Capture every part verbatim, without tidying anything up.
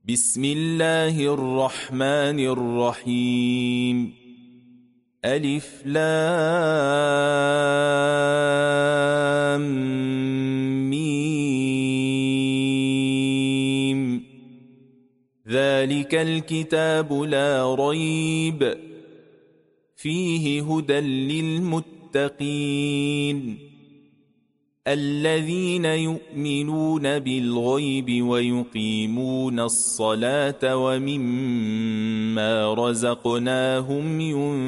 بسم الله الرحمن الرحيم ألف لام ميم ذلك الكتاب لا ريب فيه هدى للمتقين الذين يؤمنون بالغيب ويقيمون الصلاة ومما رزقناهم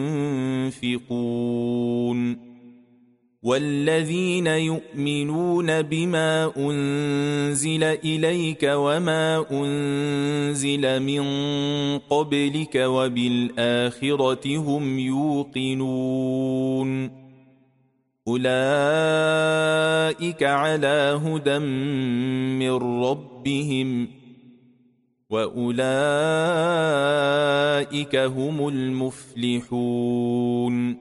ينفقون والذين يؤمنون بما أنزل إليك وما أنزل من قبلك وبالآخرة هم يوقنون أولئك على هدى من ربهم وأولئك هم المفلحون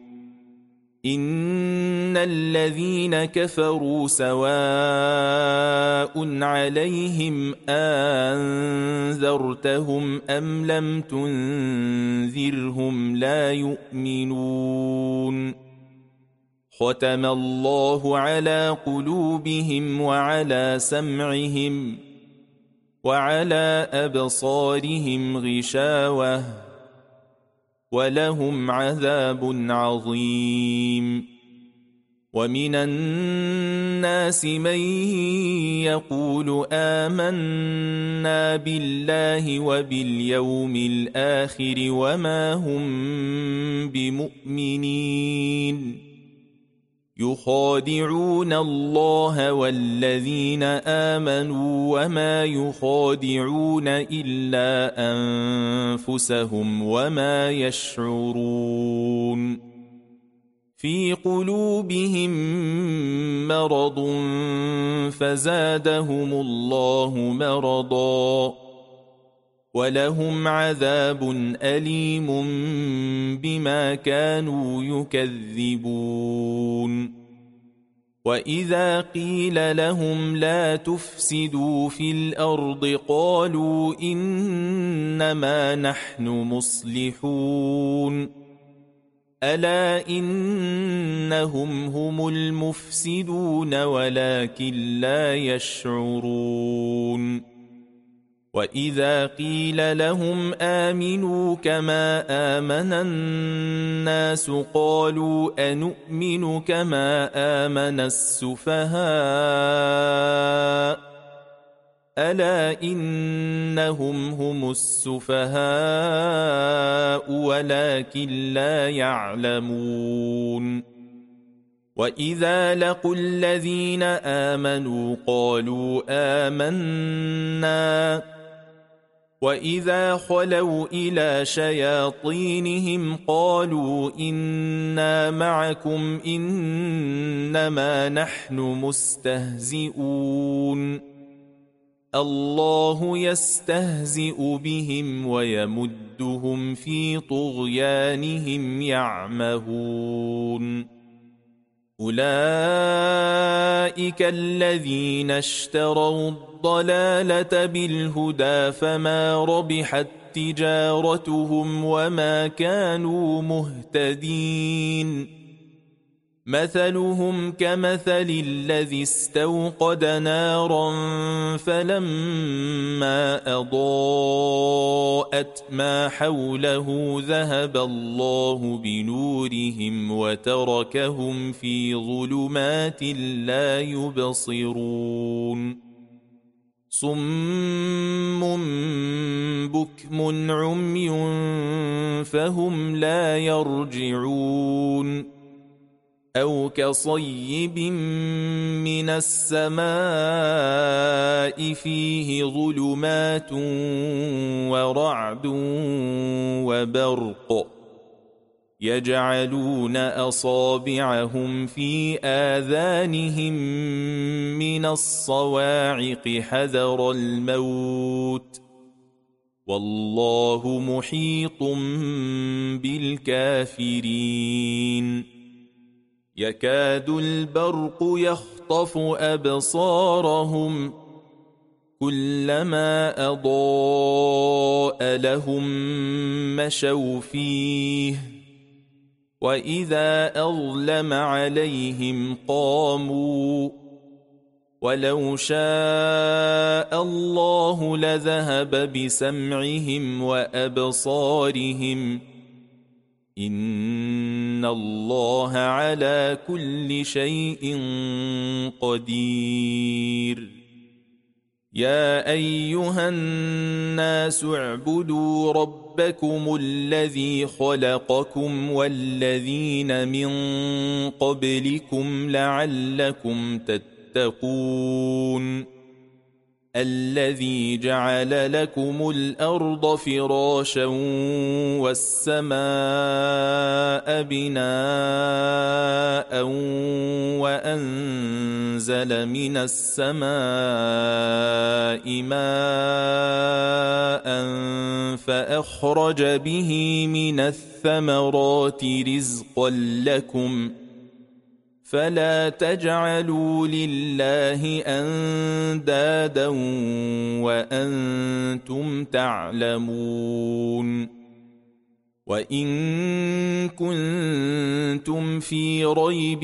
إن الذين كفروا سواء عليهم أنذرتهم أم لم تنذرهم لا يؤمنون ختم الله على قلوبهم وعلى سمعهم وعلى أبصارهم غشاوة ولهم عذاب عظيم ومن الناس من يقول آمنا بالله وباليوم الآخر وما هم بمؤمنين يخادعون الله والذين آمنوا وما يخادعون إلا أنفسهم وما يشعرون في قلوبهم مرض فزادهم الله مرضا ولهم عذاب أليم بما كانوا يكذبون وإذا قيل لهم لا تفسدوا في الأرض قالوا إنما نحن مصلحون ألا إنهم هم المفسدون ولكن لا يشعرون وإذا قيل لهم آمنوا كما آمن الناس قالوا أنؤمن كما آمن السفهاء ألا إنهم هم السفهاء ولكن لا يعلمون وإذا لقوا الذين آمنوا قالوا آمنا وإذا خلوا إلى شياطينهم قالوا إنا معكم إنما نحن مستهزئون الله يستهزئ بهم ويمدهم في طغيانهم يعمهون أولئك الذين اشتروا الضلالة بالهدى فما ربحت تجارتهم وما كانوا مهتدين مثلهم كمثل الذي استوقد نارا فلما أضاءت ما حوله ذهب الله بنورهم وتركهم في ظلمات لا يبصرون صم بكم عمي فهم لا يرجعون أو كصيب من السماء فيه ظلمات ورعد وبرق يجعلون أصابعهم في آذانهم من الصواعق حذر الموت والله محيط بالكافرين يكاد البرق يخطف أبصارهم كلما أضاء لهم مشوا فيه وإذا أظلم عليهم قاموا ولو شاء الله لذهب بسمعهم وأبصارهم إن الله على كل شيء قدير يا أيها الناس اعبدوا ربكم الذي خلقكم والذين من قبلكم لعلكم تتقون الذي جعل لكم الأرض فراشا والسماء بناء وأنزل من السماء ماء فأخرج به من الثمرات رزقا لكم فلا تجعلوا لله أندادا وأنتم تعلمون وإن كنتم في ريب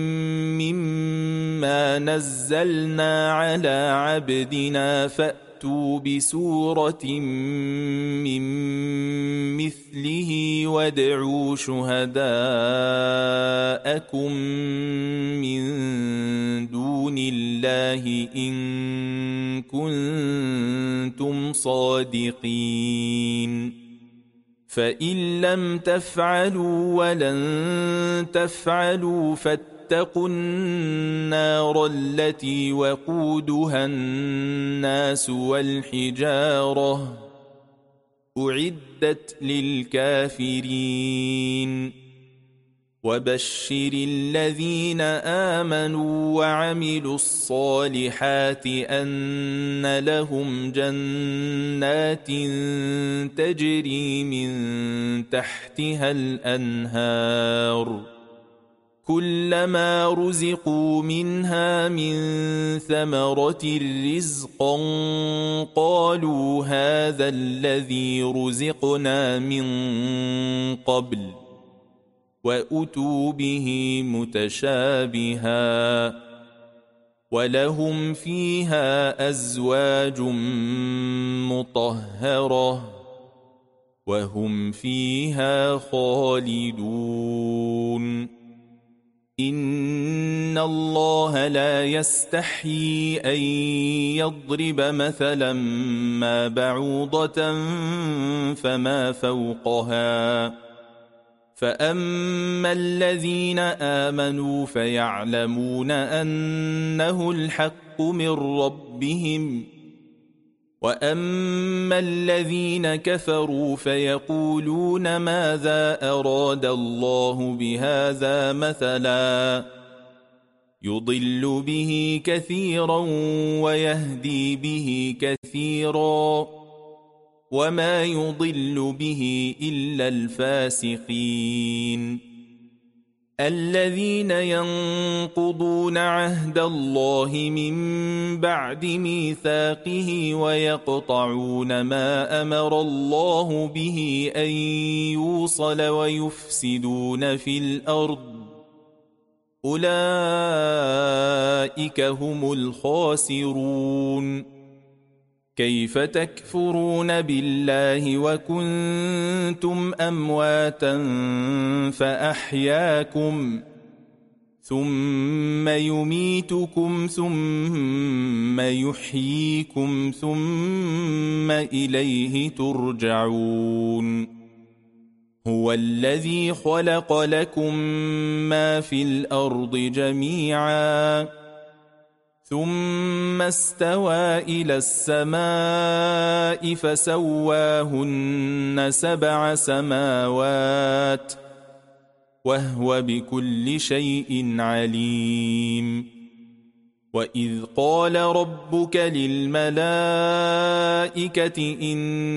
مما نزلنا على عبدنا فأتوا بسورة من مثله وادعوا شهداءكم من دون الله إن كنتم صادقين فإن لم تفعلوا ولن تفعلوا فاتقوا النار التي وقودها الناس والحجارة أعدت للكافرين وبشر الذين آمنوا وعملوا الصالحات أن لهم جنات تجري من تحتها الأنهار كلما رزقوا منها من ثمرة رزقا قالوا هذا الذي رزقنا من قبل وأتوا به متشابها ولهم فيها أزواج مطهرة وهم فيها خالدون إن الله لا يستحيي أن يضرب مثلا ما بعوضة فما فوقها فأما الذين آمنوا فيعلمون أنه الحق من ربهم وأما الذين كفروا فيقولون ماذا أراد الله بهذا مثلا يضل به كثيرا ويهدي به كثيرا وما يضل به إلا الفاسقين الذين ينقضون عهد الله من بعد ميثاقه ويقطعون ما أمر الله به أن يوصل ويفسدون في الأرض أولئك هم الخاسرون كيف تكفرون بالله وكنتم أمواتا فأحياكم ثم يميتكم ثم يحييكم ثم إليه ترجعون هو الذي خلق لكم ما في الأرض جميعا ثم استوى إلى السماء فسواهن سبع سماوات وهو بكل شيء عليم وإذ قال ربك للملائكة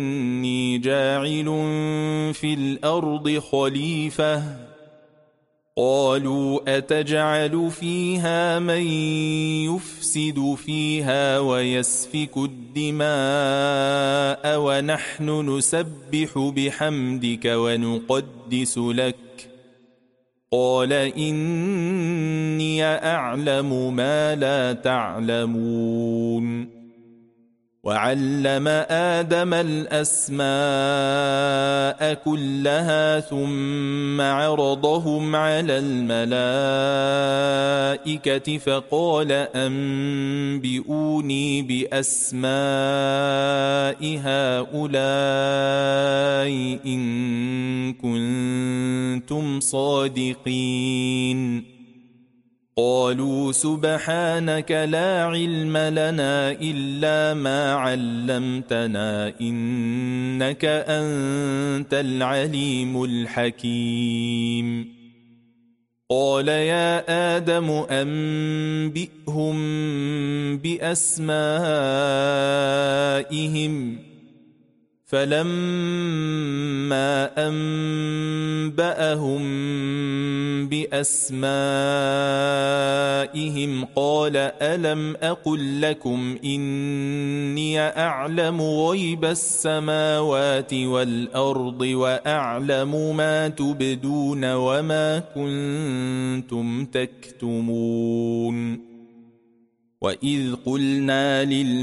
إني جاعل في الأرض خليفة قالوا أتجعل فيها من يفسد فيها ويسفك الدماء ونحن نسبح بحمدك ونقدس لك قال إني أعلم ما لا تعلمون وعلم آدم الأسماء كلها ثم عرضهم على الملائكة فقال أنبئوني بأسماء هؤلاء إن كنتم صادقين قالوا سبحانك لا علم لنا إلا ما علمتنا إنك أنت العليم الحكيم قال يا آدم أنبئهم بأسمائهم فلما أنبأهم بأسمائهم قال ألم أقل لكم إني أعلم غيب السماوات والأرض وأعلم ما تبدون وما كنتم تكتمون وإذ قلنا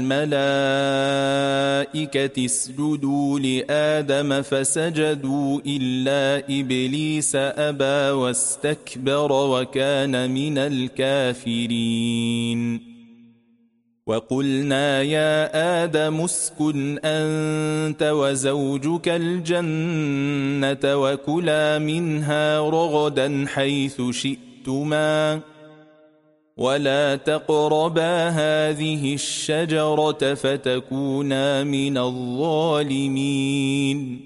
للملائكة اسجدوا لآدم فسجدوا إلا إبليس أبى واستكبر وكان من الكافرين وقلنا يا آدم اسكن أنت وزوجك الجنة وكلا منها رغدا حيث شئتما ولا تقربا هذه الشجرة فتكونا من الظالمين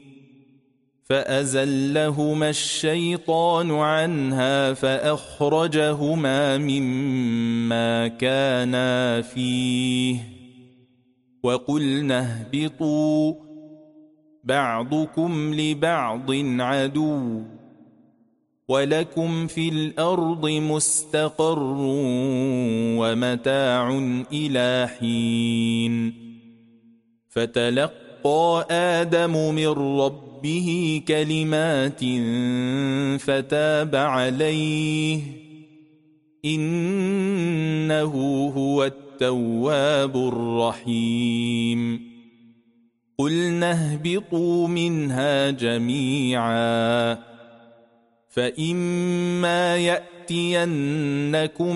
فأزلهما الشيطان عنها فأخرجهما مما كانا فيه وقلنا اهبطوا بعضكم لبعض عدو ولكم في الأرض مستقر ومتاع إلى حين فتلقى آدم من ربه كلمات فتاب عليه إنه هو التواب الرحيم قلنا اهبطوا منها جميعا فإما يأتينكم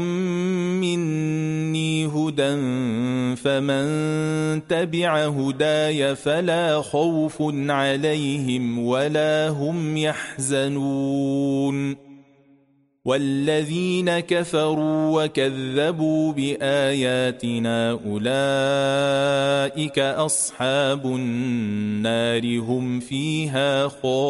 مني هدى فمن تبع هداي فلا خوف عليهم ولا هم يحزنون والذين كفروا وكذبوا بآياتنا أولئك أصحاب النار هم فيها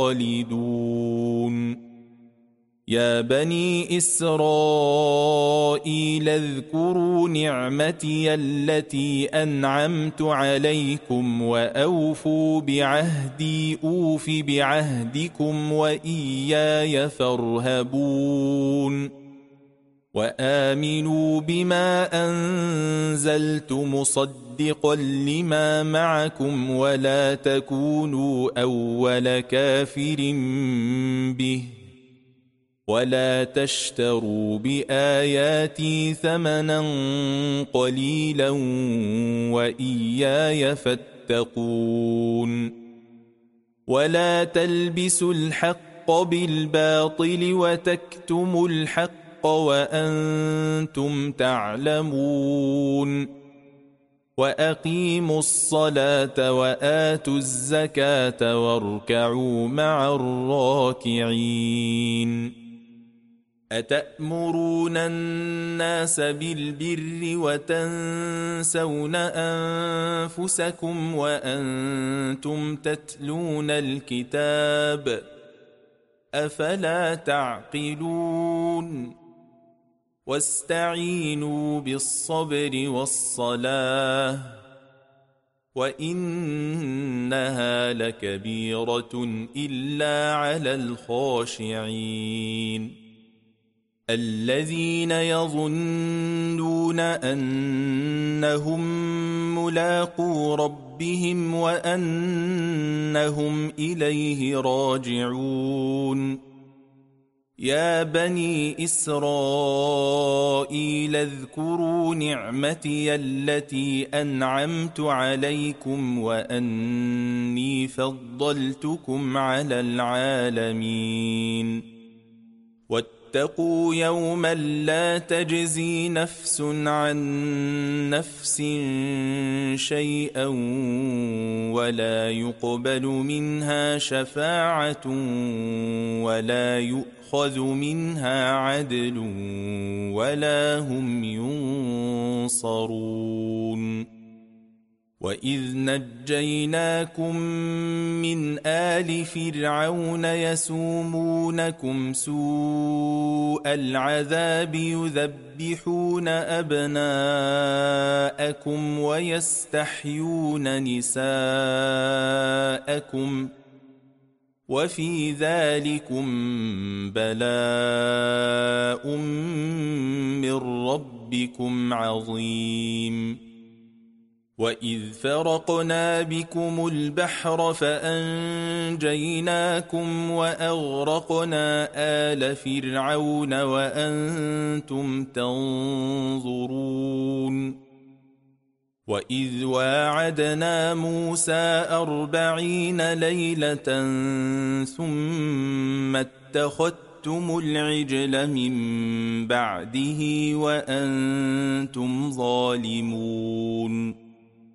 خالدون يا بني إسرائيل اذكروا نعمتي التي أنعمت عليكم وأوفوا بعهدي أوف بعهدكم وإياي فارهبون وآمنوا بما أنزلت مصدقا لما معكم ولا تكونوا أول كافر به ولا تشتروا بآياتي ثمنا قليلا وإياي فاتقون ولا تلبسوا الحق بالباطل وتكتموا الحق وأنتم تعلمون وأقيموا الصلاة وآتوا الزكاة واركعوا مع الراكعين أتأمرون الناس بالبر وتنسون أنفسكم وأنتم تتلون الكتاب أفلا تعقلون واستعينوا بالصبر والصلاة وإنها لكبيرة إلا على الخاشعين الذين يظنون أنهم ملاقو ربهم وأنهم إليه راجعون يا بني إسرائيل اذكروا نعمتي التي أنعمت عليكم وأني فضلتكم على العالمين واتقوا يوما لا تجزي نفس عن نفس شيئا ولا يقبل منها شفاعة ولا يؤخذ منها عدل ولا هم ينصرون وإذ نجيناكم من آل فرعون يسومونكم سوء العذاب يذبحون أبناءكم ويستحيون نساءكم وفي ذلكم بلاء من ربكم عظيم وإذ فرقنا بكم البحر فأنجيناكم وأغرقنا آل فرعون وأنتم تنظرون وإذ واعدنا موسى أربعين ليلة ثم اتخذتم العجل من بعده وأنتم ظالمون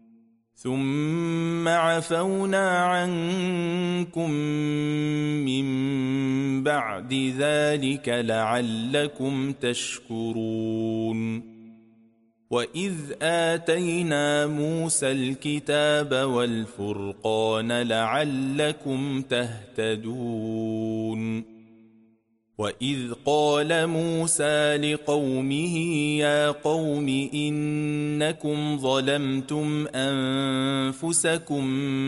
ثم عفونا عنكم من بعد ذلك لعلكم تشكرون وإذ آتينا موسى الكتاب والفرقان لعلكم تهتدون وإذ قال موسى لقومه يا قوم إنكم ظلمتم أنفسكم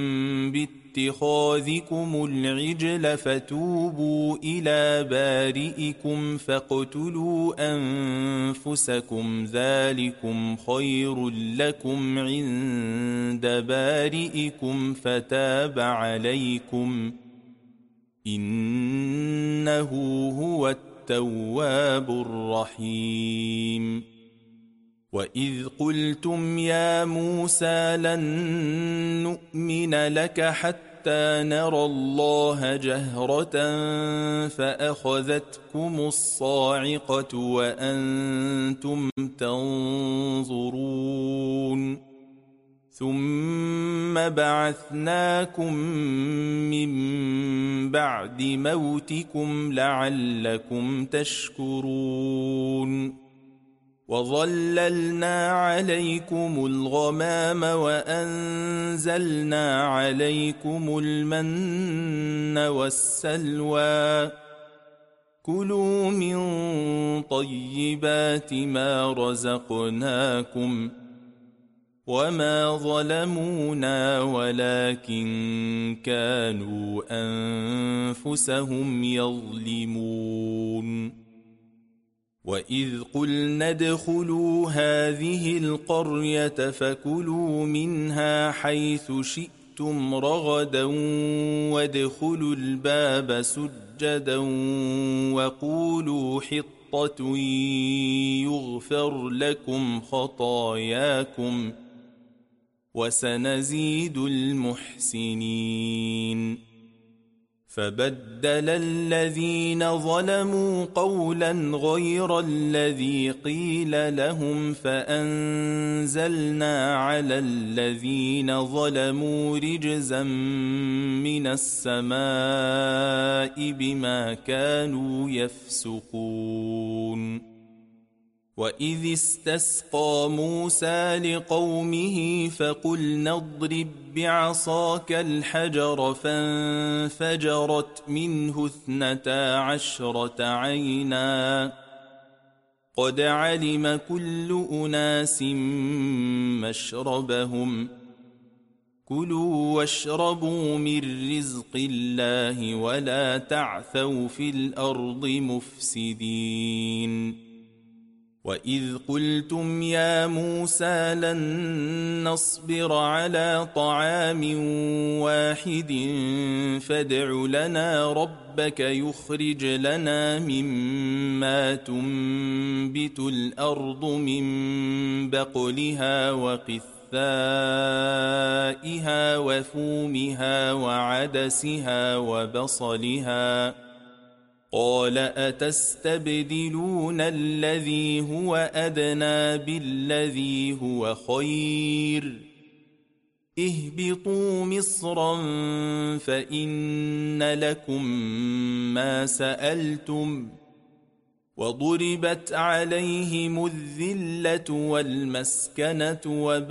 باتخاذكم العجل فتوبوا إلى بارئكم فاقتلوا أنفسكم ذلكم خير لكم عند بارئكم فتاب عليكم إنه هو التواب الرحيم وإذ قلتم يا موسى لن نؤمن لك حتى نرى الله جهرة فأخذتكم الصاعقة وأنتم تنظرون ثم بعثناكم من بعد موتكم لعلكم تشكرون وظللنا عليكم الغمام وأنزلنا عليكم المن والسلوى كلوا من طيبات ما رزقناكم وما ظلمونا ولكن كانوا أنفسهم يظلمون وإذ قلنا ادخلوا هذه القرية فكلوا منها حيث شئتم رغدا وادخلوا الباب سجدا وقولوا حطة يغفر لكم خطاياكم وسنزيد المحسنين فبدل الذين ظلموا قولا غير الذي قيل لهم فأنزلنا على الذين ظلموا رجزا من السماء بما كانوا يفسقون وإذ استسقى موسى لقومه فقلنا اضرب بعصاك الحجر فانفجرت منه اثنتا عشرة عينا قد علم كل أناس مشربهم كلوا واشربوا من رزق الله ولا تعثوا في الأرض مفسدين وإذ قلتم يا موسى لن نصبر على طعام واحد فادع لنا ربك يخرج لنا مما تنبت الأرض من بقلها وقثائها وفومها وعدسها وبصلها قال أتستبدلون الذي هو أدنى بالذي هو خير اهبطوا مصرا فإن لكم ما سألتم وضربت عليهم الذلة والمسكنة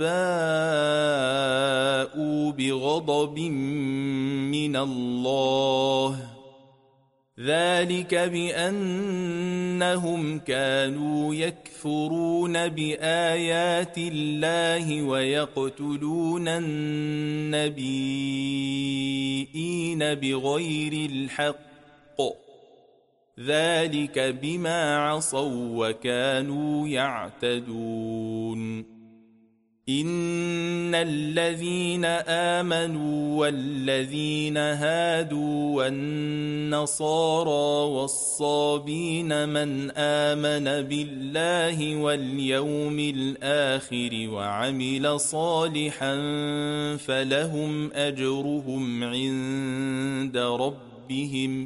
وباءوا بغضب من الله ذلك بأنهم كانوا يكفرون بآيات الله ويقتلون النبيين بغير الحق ذلك بما عصوا وكانوا يعتدون إن الذين آمنوا والذين هادوا والنصارى والصابين من آمن بالله واليوم الآخر وعمل صالحا فلهم أجرهم عند ربهم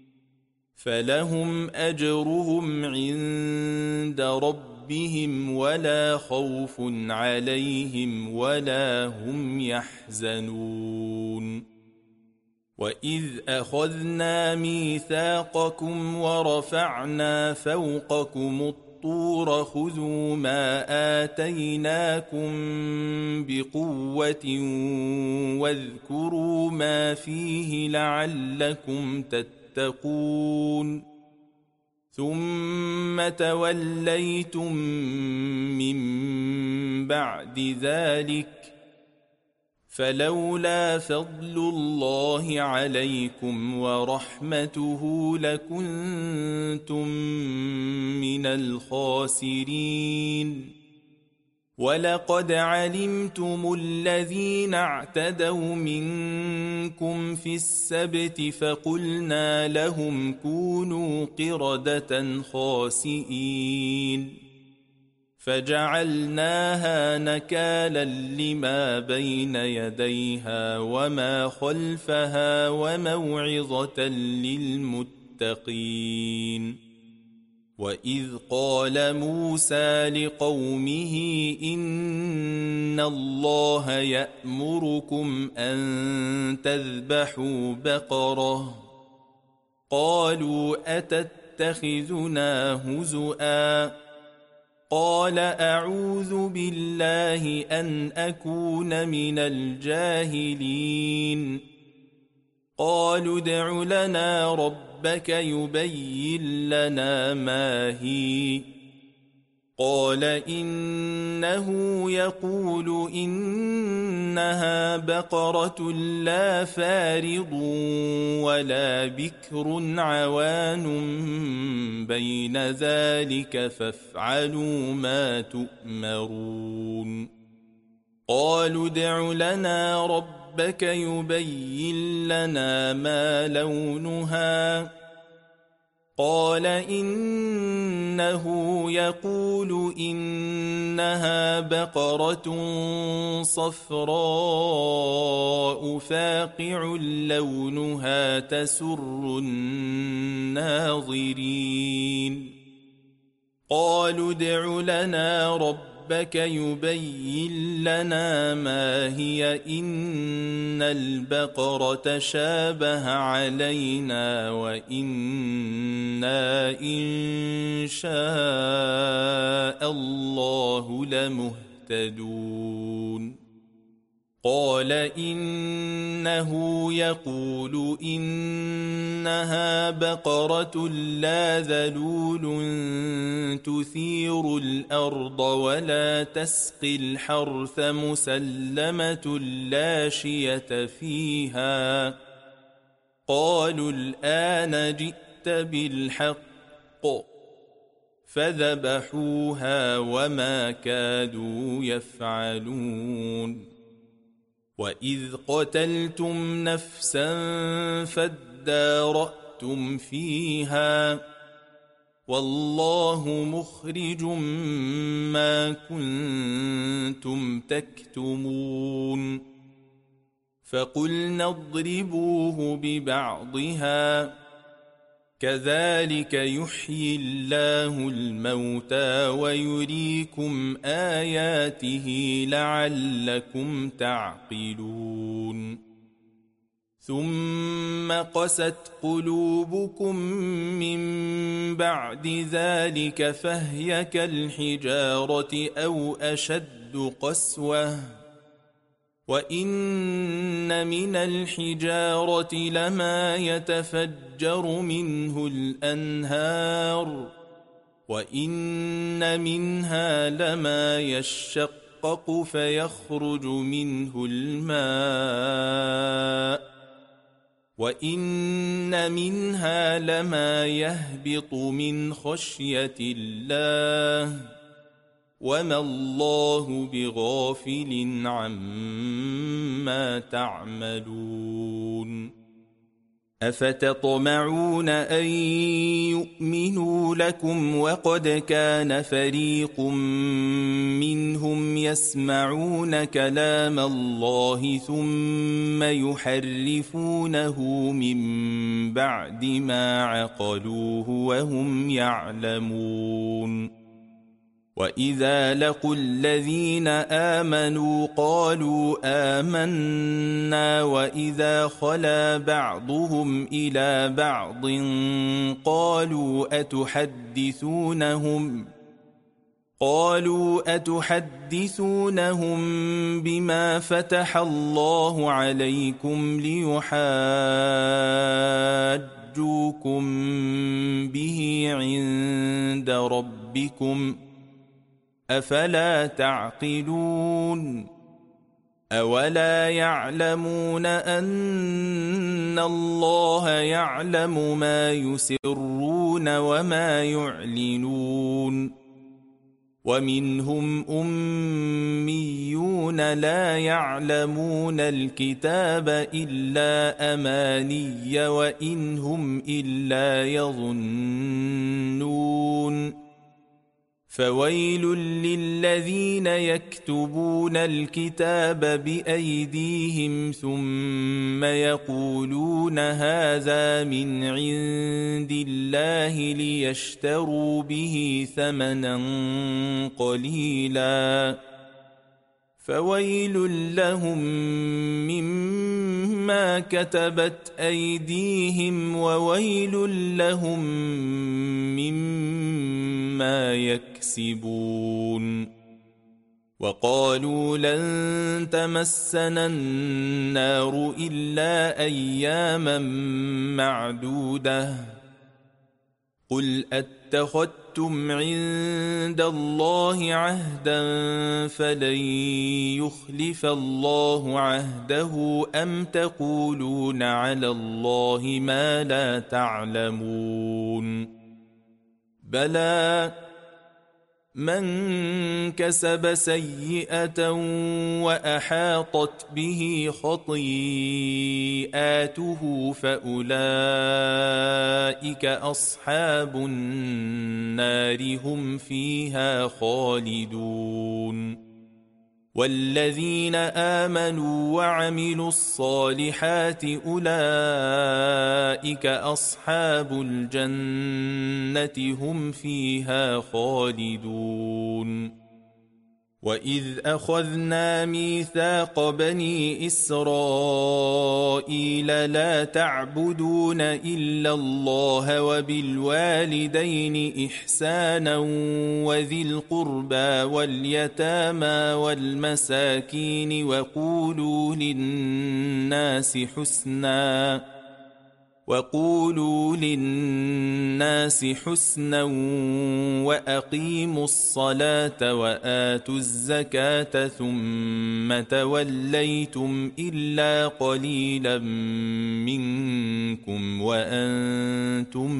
فلهم أجرهم عند ربهم بهم ولا خوف عليهم ولا هم يحزنون وإذ أخذنا ميثاقكم ورفعنا فوقكم الطور خذوا ما آتيناكم بقوة واذكروا ما فيه لعلكم تتقون ثم توليتم من بعد ذلك فلولا فضل الله عليكم ورحمته لكنتم من الخاسرين ولقد علمتم الذين اعتدوا منكم في السبت فقلنا لهم كونوا قردة خاسئين فجعلناها نكالا لما بين يديها وما خلفها وموعظة للمتقين وإذ قال موسى لقومه إن الله يأمركم أن تذبحوا بقرة قالوا أتتخذنا هزؤا قال أعوذ بالله أن أكون من الجاهلين قالوا ادع لنا ربك يبين لنا ما هي قال إنه يقول إنها بقرة لا فارض ولا بكر عوان بين ذلك فافعلوا ما تؤمرون قالوا ادع لنا ربك يبين لنا ما لونها قال إنه يقول إنها بقرة صفراء فاقع لونها تسر الناظرين قالوا ادع لنا ربك يبين لنا ما هي إن البقرة شابه علينا وإنا إن شاء الله لمهتدون قال إنه يقول إنها بقرة لا ذلول تثير الأرض ولا تسقي الحرث مسلمة لا شية فيها. قالوا الآن جئت بالحق، فذبحوها وما كادوا يفعلون. وإذ قتلتم نفسا فادارأتم فيها والله مخرج ما كنتم تكتمون. فقلنا اضربوه ببعضها كذلك يحيي الله الموتى ويريكم آياته لعلكم تعقلون. ثم قست قلوبكم من بعد ذلك فهي كالحجارة أو أشد قسوة. وإن من الحجارة لما يتفجر منه الأنهار وإن منها لما يشقق فيخرج منه الماء وإن منها لما يهبط من خشية الله وما الله بغافل عما تعملون. أفتطمعون أن يؤمنوا لكم وقد كان فريق منهم يسمعون كلام الله ثم يحرفونه من بعد ما عقلوه وهم يعلمون. وإذا لقوا الذين آمنوا قالوا آمنا وإذا خلا بعضهم إلى بعض قالوا أتحدثونهم قالوا أتحدثونهم بما فتح الله عليكم ليحاجوكم به عند ربكم أفلا تعقلون. أولا يعلمون أن الله يعلم ما يسرون وما يعلنون. ومنهم أميون لا يعلمون الكتاب إلا أماني وإن هم إلا يظنون. فويل للذين يكتبون الكتاب بأيديهم ثم يقولون هذا من عند الله ليشتروا به ثمنا قليلا فويل لهم مما كتبت أيديهم وويل لهم مما يكسبون. وقالوا لن تمسنا النار إلا أياما معدودة قل أتخذتم عند الله عهدا فلن يخلف الله عهده أم تقولون على الله ما لا تعلمون. بلى من كسب سيئة وأحاطت به خطيئاته فأولئك أصحاب النار هم فيها خالدون. والذين آمنوا وعملوا الصالحات أولئك أصحاب الجنة هم فيها خالدون. وَإِذْ أَخَذْنَا مِيثَاقَ بَنِي إِسْرَائِيلَ لَا تَعْبُدُونَ إِلَّا اللَّهَ وَبِالْوَالِدَيْنِ إِحْسَانًا وَذِي الْقُرْبَى وَالْيَتَامَى وَالْمَسَاكِينِ وَقُولُوا لِلنَّاسِ حُسْنًا وَقُولُوا لِلنَّاسِ حُسْنًا وَأَقِيمُوا الصَّلَاةَ وَآتُوا الزَّكَاةَ ثُمَّ تَوَلَّيْتُمْ إِلَّا قَلِيلًا مِنكُمْ وَأَنْتُمْ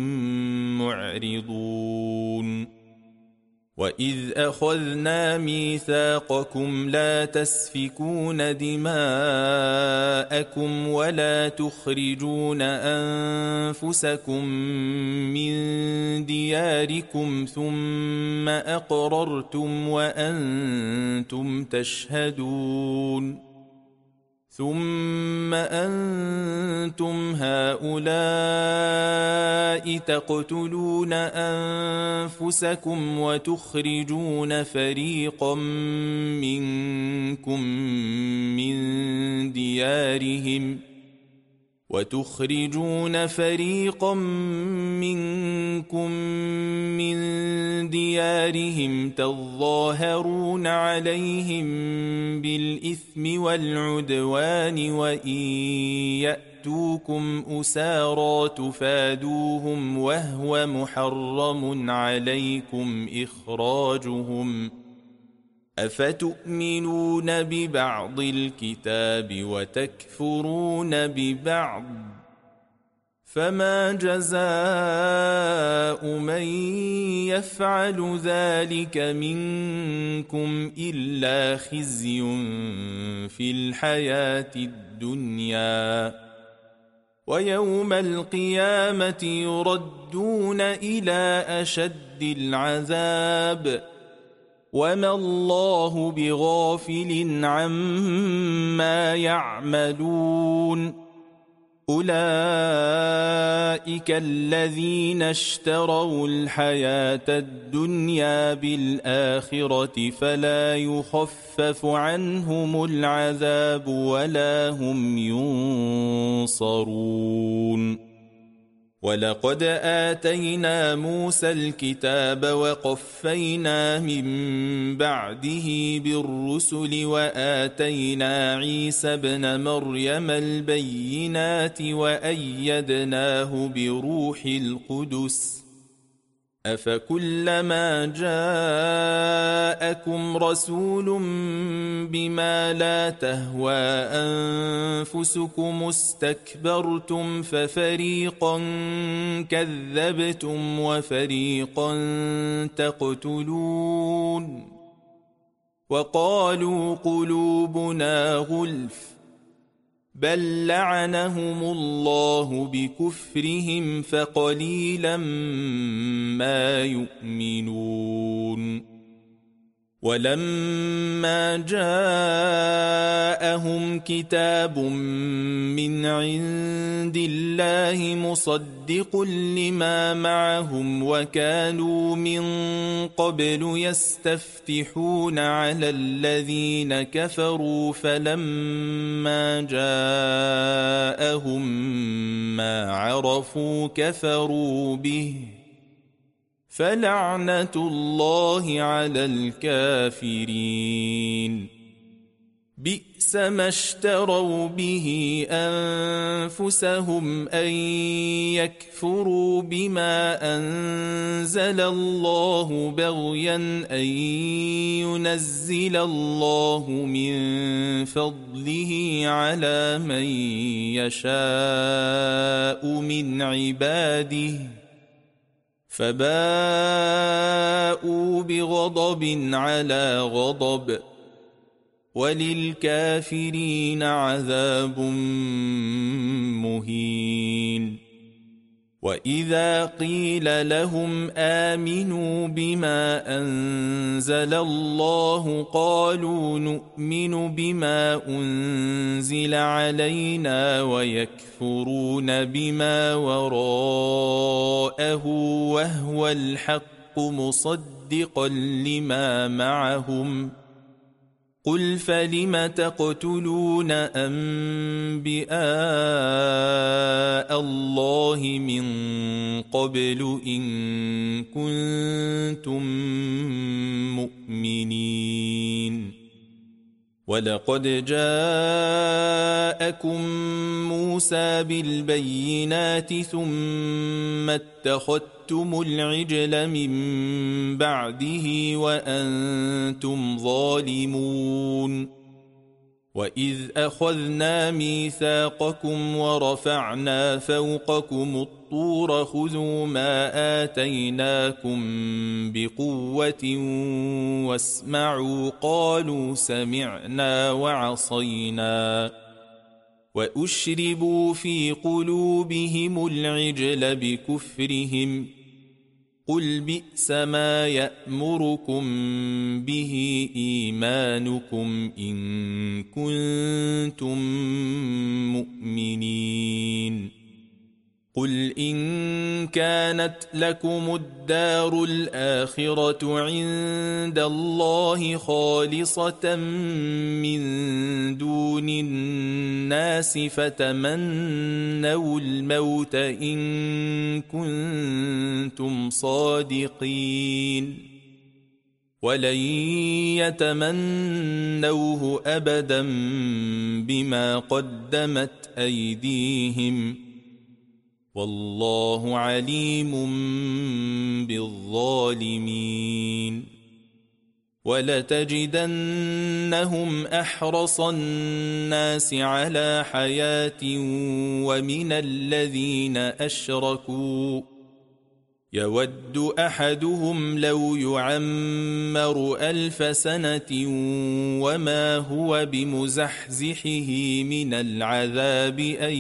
مُعْرِضُونَ وَإِذْ أَخَذْنَا مِيثَاقَكُمْ لَا تَسْفِكُونَ دِمَاءَكُمْ وَلَا تُخْرِجُونَ أَنفُسَكُمْ مِنْ دِيَارِكُمْ ثُمَّ أَقْرَرْتُمْ وَأَنْتُمْ تَشْهَدُونَ ثُمَّ أَنْتُمْ هَؤُلَاءِ تَقْتُلُونَ أَنفُسَكُمْ وَتُخْرِجُونَ فَرِيقًا مِنْكُمْ مِنْ دِيَارِهِمْ وتخرجون فريقا منكم من ديارهم تظاهرون عليهم بالإثم والعدوان وإن يأتوكم أسارى تفادوهم وهو محرم عليكم إخراجهم أفتؤمنون ببعض الكتاب وتكفرون ببعض فما جزاء من يفعل ذلك منكم إلا خزي في الحياة الدنيا ويوم القيامة يردون إلى أشد العذاب وما الله بغافل عما يعملون أولئك الذين اشتروا الحياة الدنيا بالآخرة فلا يخفف عنهم العذاب ولا هم ينصرون ولقد آتينا موسى الكتاب وقفينا من بعده بالرسل وآتينا عيسى ابن مريم البينات وأيدناه بروح القدس أفكلما جاءكم رسول بما لا تهوى أنفسكم استكبرتم ففريقا كذبتم وفريقا تقتلون وقالوا قلوبنا غلف بل لعنهم الله بكفرهم فقليلا ما يؤمنون ولما جاءهم كتاب من عند الله مصدق لما معهم وكانوا من قبل يستفتحون على الذين كفروا فلما جاءهم ما عرفوا كفروا به فلعنة الله على الكافرين بئس ما اشتروا به أنفسهم أن يكفروا بما أنزل الله بغيا أن ينزل الله من فضله على من يشاء من عباده فباءوا بغضب على غضب وللكافرين عذاب مهين وإذا قيل لهم آمنوا بما أنزل الله قالوا نؤمن بما أنزل علينا ويكفرون بما وراءه وهو الحق مصدقا لما معهم قل فلم تقتلون أنبياء الله من قبل إن كنتم مؤمنين ولقد جاءكم موسى بالبينات ثم اتخذتم العجل من بعده وأنتم ظالمون وإذ أخذنا ميثاقكم ورفعنا فوقكم الطور خذوا ما آتيناكم بقوة واسمعوا قالوا سمعنا وعصينا وأشربوا في قلوبهم العجل بكفرهم قل بئس ما يأمركم به إيمانكم إن كنتم مؤمنين قل إن كانت لكم الدار الآخرة عند الله خالصة من دون الناس فتمنوا الموت إن كنتم صادقين ولن يتمنوه أبدا بما قدمت أيديهم والله عليم بالظالمين ولتجدنهم أحرص الناس على حياة ومن الذين أشركوا يود أحدهم لو يعمر ألف سنة وما هو بمزحزحه من العذاب أن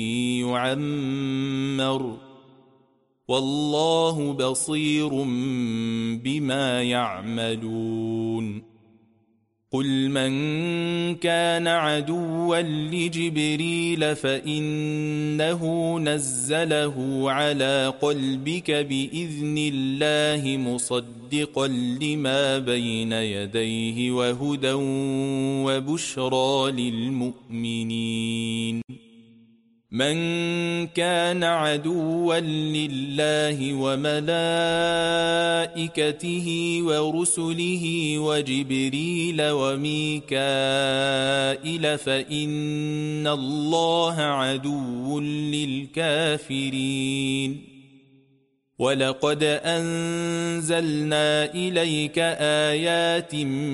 يعمر والله بصير بما يعملون قل من كان عدوا لجبريل فإنه نزله على قلبك بإذن الله مصدقا لما بين يديه وهدى وبشرى للمؤمنين من كان عدوا لله وملائكته ورسله وجبريل وميكائيل فإن الله عدو للكافرين ولقد أنزلنا إليك آيات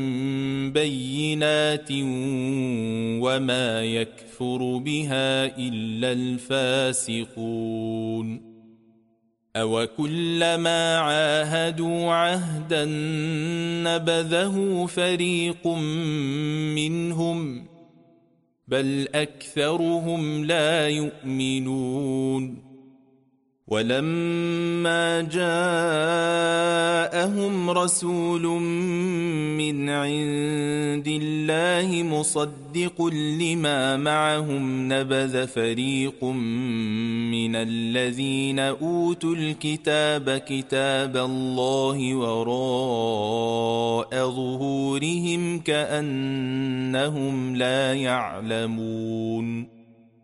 بينات وما يكفر بها إلا الفاسقون أو كلما عاهدوا عهدا نبذه فريق منهم بل أكثرهم لا يؤمنون ولما جاءهم رسول من عند الله مصدق لما معهم نبذ فريق من الذين أوتوا الكتاب كتاب الله وراء ظهورهم كأنهم لا يعلمون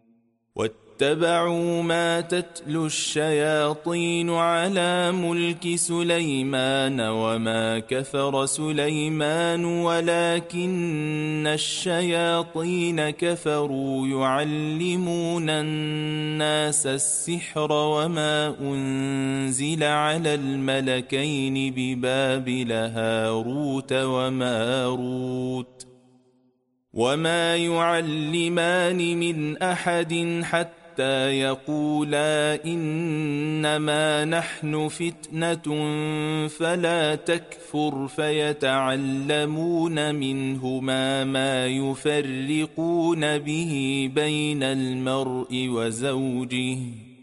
اتبعوا ما تتلو الشياطين على ملك سليمان وما كفر سليمان ولكن الشياطين كفروا يعلمون الناس السحر وما أنزل على الملكين ببابل هاروت وماروت وما يعلمان من أحد حتى يقولا إنما نحن فتنة فلا تكفر فيتعلمون منهما ما يفرقون به بين المرء وزوجه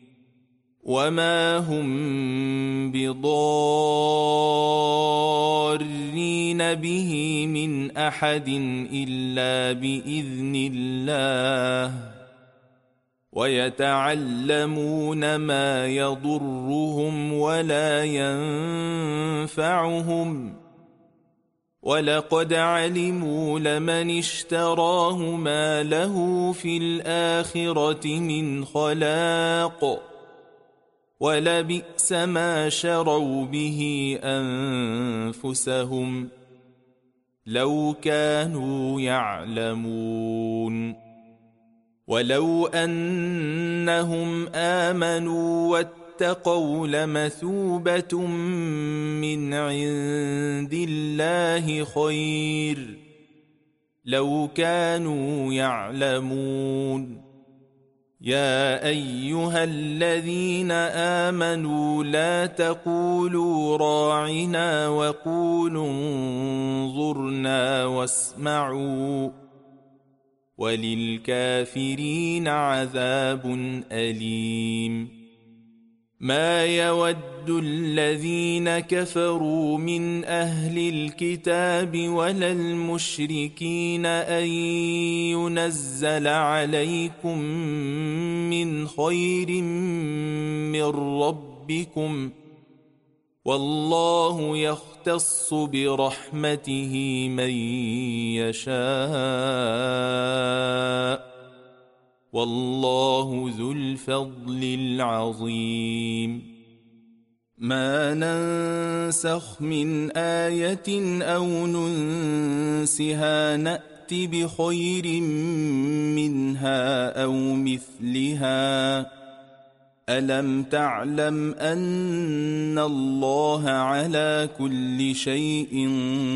وما هم بضارين به من أحد إلا بإذن الله ويتعلمون ما يضرهم ولا ينفعهم ولقد علموا لمن اشتراه ما له في الآخرة من خلاق ولبئس ما شروا به أنفسهم لو كانوا يعلمون ولو أنهم آمنوا واتقوا لمثوبة من عند الله خير لو كانوا يعلمون يا أيها الذين آمنوا لا تقولوا راعنا وقولوا انظرنا واسمعوا وللكافرين عذاب أليم ما يود الذين كفروا من أهل الكتاب ولا المشركين أن ينزل عليكم من خير من ربكم والله يختص برحمته من يشاء والله ذو الفضل العظيم ما ننسخ من آية أو ننسها نأت بخير منها أو مثلها ألم تعلم أن الله على كل شيء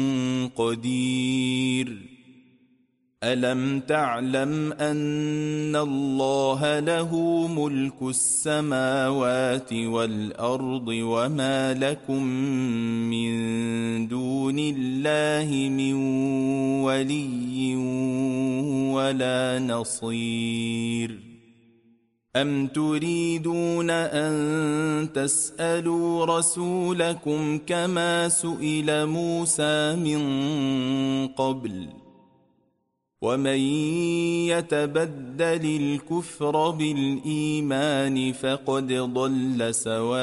قدير ألم تعلم أن الله له ملك السماوات والأرض وما لكم من دون الله من ولي ولا نصير أم تريدون أن تسألوا رسولكم كما سئل موسى من قبل ومن يتبدل الكفر بالإيمان فقد ضل سواء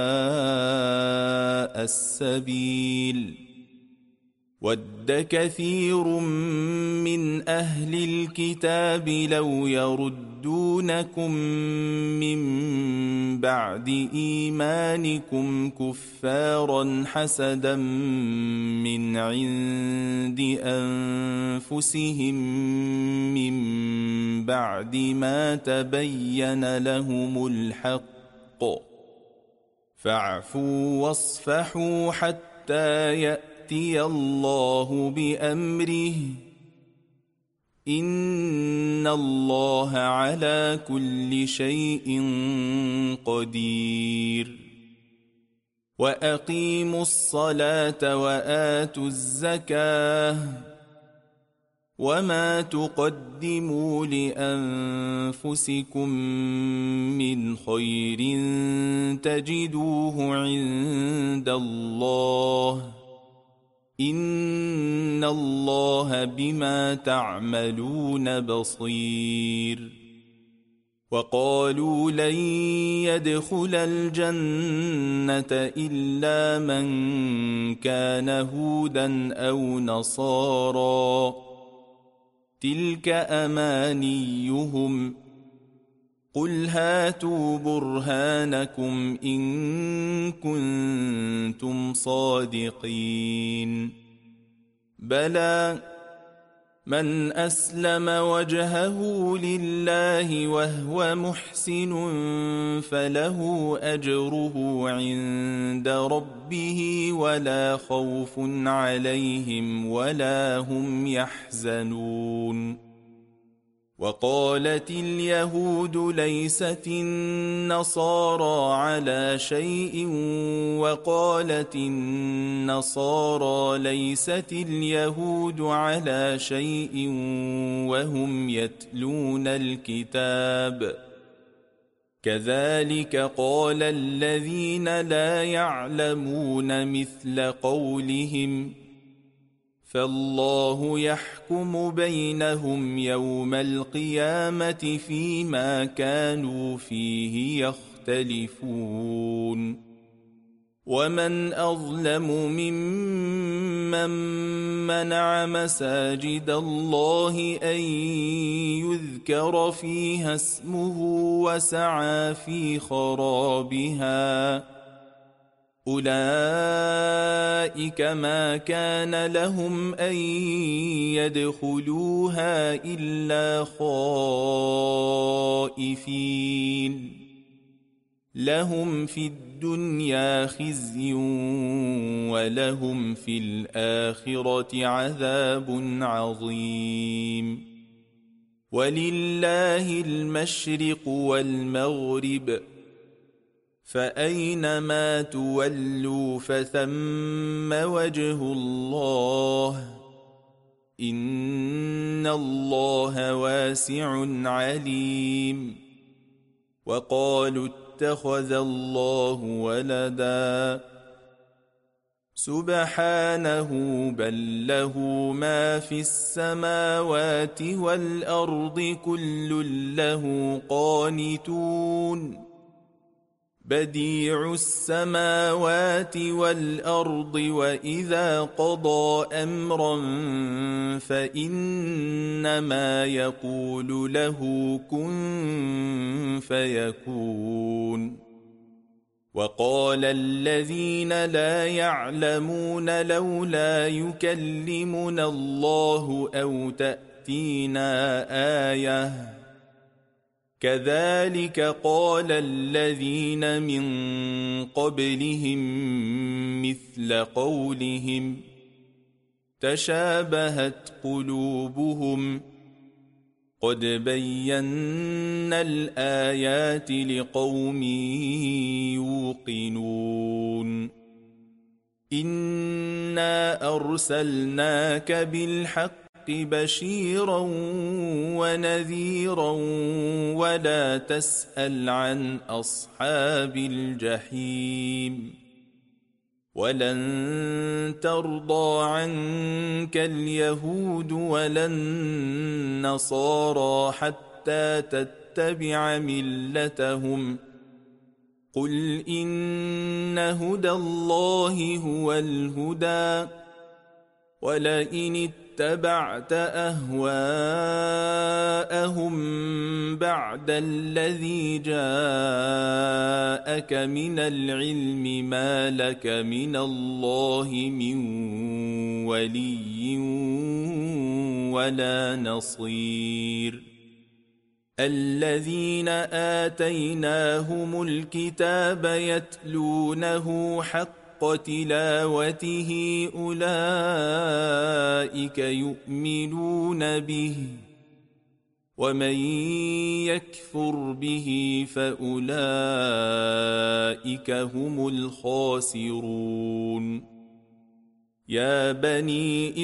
السبيل ود كثير من أهل الكتاب لو يردونكم من بعد إيمانكم كفارا حسدا من عند أنفسهم من بعد ما تبين لهم الحق فاعفوا واصفحوا حتى يأتي الله بأمره إن الله على كل شيء قدير وأقيموا الصلاة وآتوا الزكاة وما تقدموا لأنفسكم من خير تجدوه عند الله إن الله بما تعملون بصير وقالوا لن يدخل الجنة إلا من كان هودا أو نصارى تلك أمانيهم قل هاتوا برهانكم إن كنتم صادقين بلى من أسلم وجهه لله وهو محسن فله أجره عند ربه ولا خوف عليهم ولا هم يحزنون وقالت اليهود ليست النصارى على شيء وقالت النصارى ليست اليهود على شيء وهم يتلون الكتاب كذلك قال الذين لا يعلمون مثل قولهم فالله يحكم بينهم يوم القيامة فيما كانوا فيه يختلفون ومن أظلم ممن منع مساجد الله أن يذكر فيها اسمه وسعى في خرابها أولئك ما كان لهم أن يدخلوها إلا خائفين لهم في الدنيا خزي ولهم في الآخرة عذاب عظيم ولله المشرق والمغرب فأينما تولوا فثم وجه الله إن الله واسع عليم وقالوا اتخذ الله ولدا سبحانه بل له ما في السماوات والأرض كل له قانتون بديع السماوات والأرض وإذا قضى أمرا فإنما يقول له كن فيكون وقال الذين لا يعلمون لولا يكلمنا الله أو تأتينا آية كذلك قال الذين من قبلهم مثل قولهم تشابهت قلوبهم قد بينا الآيات لقوم يوقنون إنا أرسلناك بالحق بشيرا ونذيرا ولا تسأل عن أصحاب الجحيم ولن ترضى عنك اليهود ولا النصارى حتى تتبع ملتهم قل إن هدى الله هو الهدى ولئن اتبعت أهواءهم بعد الذي جاءك من العلم ما لك من الله من ولي ولا نصير الذين آتيناهم الكتاب يتلونه حق تلاوته أولئك يؤمنون به ومن يكفر به فأولئك هم الخاسرون يا بني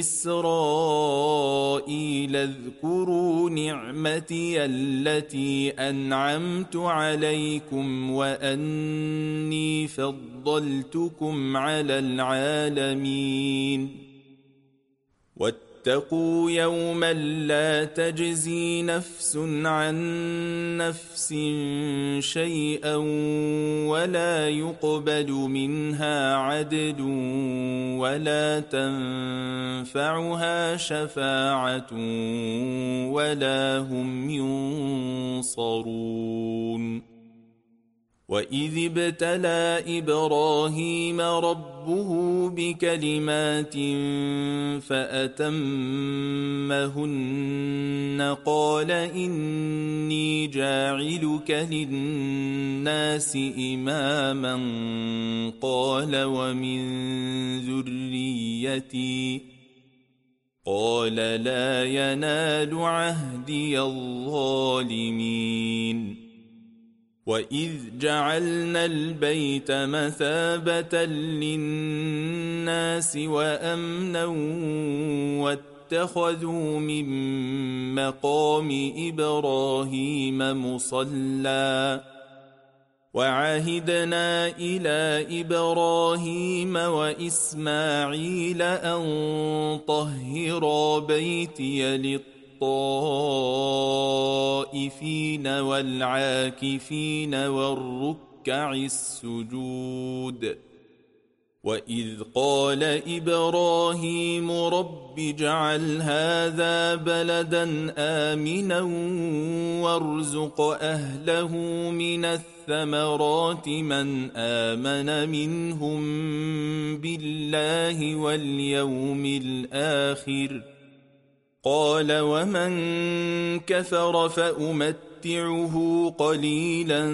إسرائيل اذكروا نعمتي التي أنعمت عليكم وأني فضلتكم على العالمين واتقوا يوما لا تجزي نفس عن نفس شيئا ولا يقبل منها عدل ولا تنفعها شفاعة ولا هم ينصرون وإذ ابتلى إبراهيم ربه بكلمات فأتمهن قال إني جاعلك للناس إماما قال ومن ذريتي قال لا ينال عهدي الظالمين وإذ جعلنا البيت مثابة للناس وأمنا واتخذوا من مقام إبراهيم مصلى وعهدنا إلى إبراهيم وإسماعيل أن طهرا بيتي للطائفين والعاكفين والركع السجود وإذ قال إبراهيم رب اجعل هذا بلدا آمنا وارزق أهله من الثمرات من آمن منهم بالله واليوم الآخر قال ومن كفر فأمتعه قليلا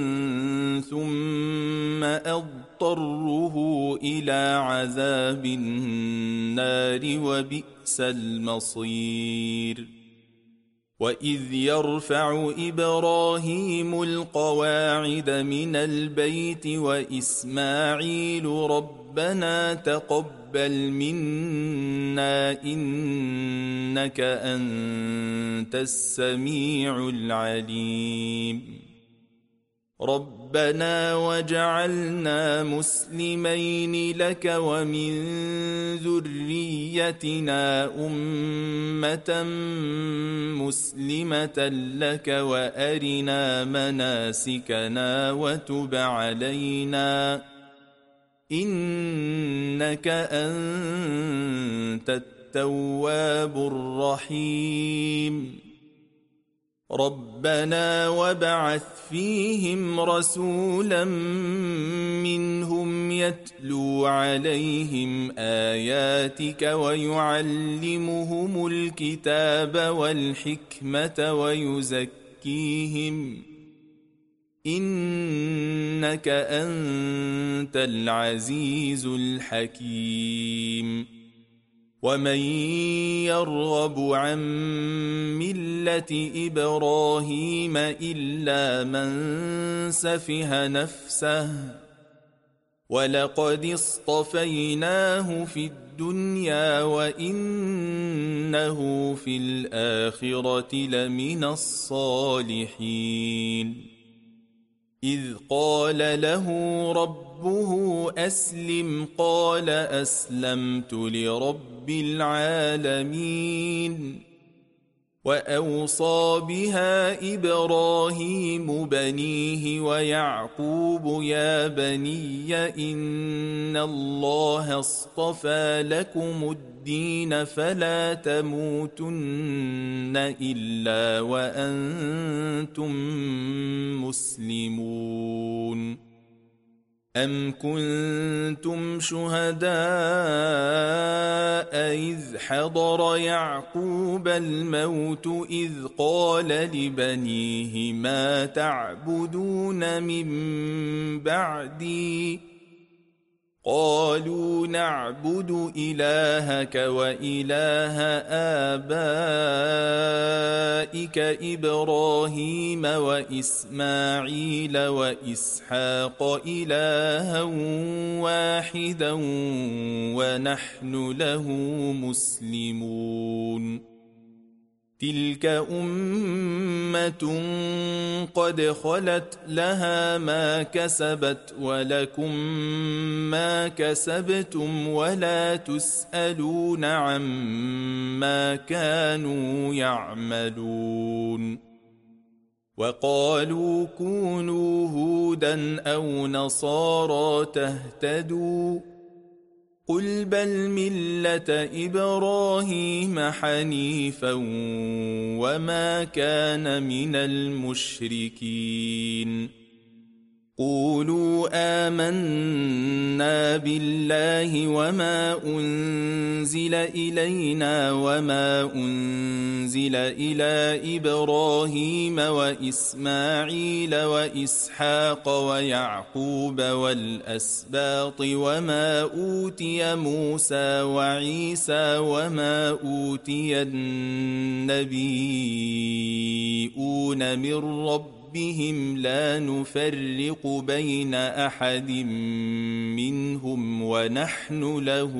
ثم أضطره إلى عذاب النار وبئس المصير وإذ يرفع إبراهيم القواعد من البيت وإسماعيل ربنا تقبل منا إنك أنت السميع العليم ربنا وجعلنا مسلمين لك ومن ذريتنا أمة مسلمة لك وأرنا مناسكنا وتب علينا إنك أنت التواب الرحيم ربنا وابعث فيهم رسولا منهم يتلو عليهم آياتك ويعلمهم الكتاب والحكمة ويزكيهم إنك أنت العزيز الحكيم ومن يرغب عن ملة إبراهيم إلا من سفه نفسه ولقد اصطفيناه في الدنيا وإنه في الآخرة لمن الصالحين إذ قال له ربه أسلم قال أسلمت لرب العالمين وأوصى بها إبراهيم بنيه ويعقوب يا بني إن الله اصطفى لكم الدين فلا تموتن إلا وأنتم مسلمون أم كنتم شهداء إذ حضر يعقوب الموت إذ قال لبنيه ما تعبدون من بعدي قالوا نعبد إلهك وإله آبائك إبراهيم وإسماعيل وإسحاق إلها واحدا ونحن له مسلمون تلك أمة قد خلت لها ما كسبت ولكم ما كسبتم ولا تسألون عما كانوا يعملون وقالوا كونوا هودا أو نصارى تهتدوا قل بل ملة إبراهيم حنيفا وما كان من المشركين قولوا آمنا بالله وما أنزل إلينا وما أنزل إلى إبراهيم وإسماعيل وإسحاق ويعقوب والأسباط وما أوتي موسى وعيسى وما أوتي النبيون من ربهم بهم لا نفرق بين أحد منهم ونحن له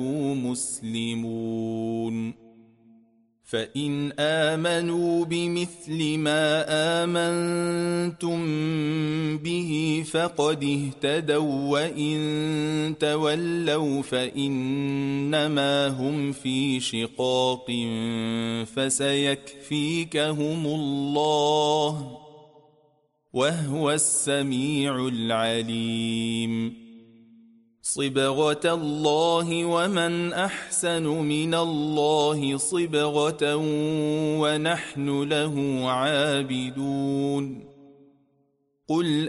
مسلمون فإن آمنوا بمثل ما آمنتم به فقد اهتدوا وإن تولوا فإنما هم في شقاق فسيكفيكهم الله وهو السميع العليم صبغة الله ومن أحسن من الله صبغة ونحن له عابدون قل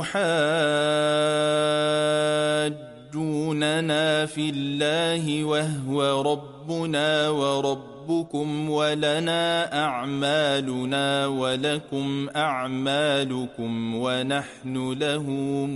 أتحاجوننا في الله وهو ربنا وربكم ولنا أعمالنا ولكم أعمالكم ونحن له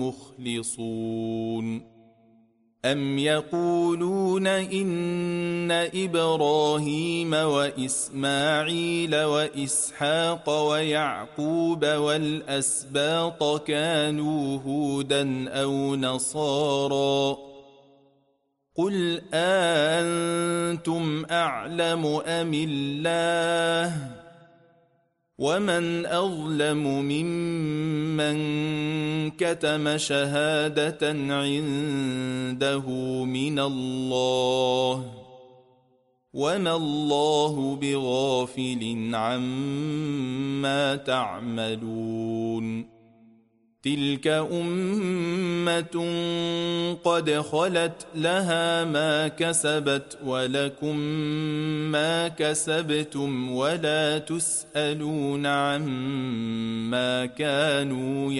مخلصون أم يقولون إن إبراهيم وإسماعيل وإسحاق ويعقوب والأسباط كانوا هودا أو نصارى قل أنتم أعلم أم الله ومن أظلم ممن كتم شهادة عنده من الله وما الله بغافل عما تعملون تلك أمة قد خلت لها ما كسبت ولكم ما كسبتم ولا تسألون عما كانوا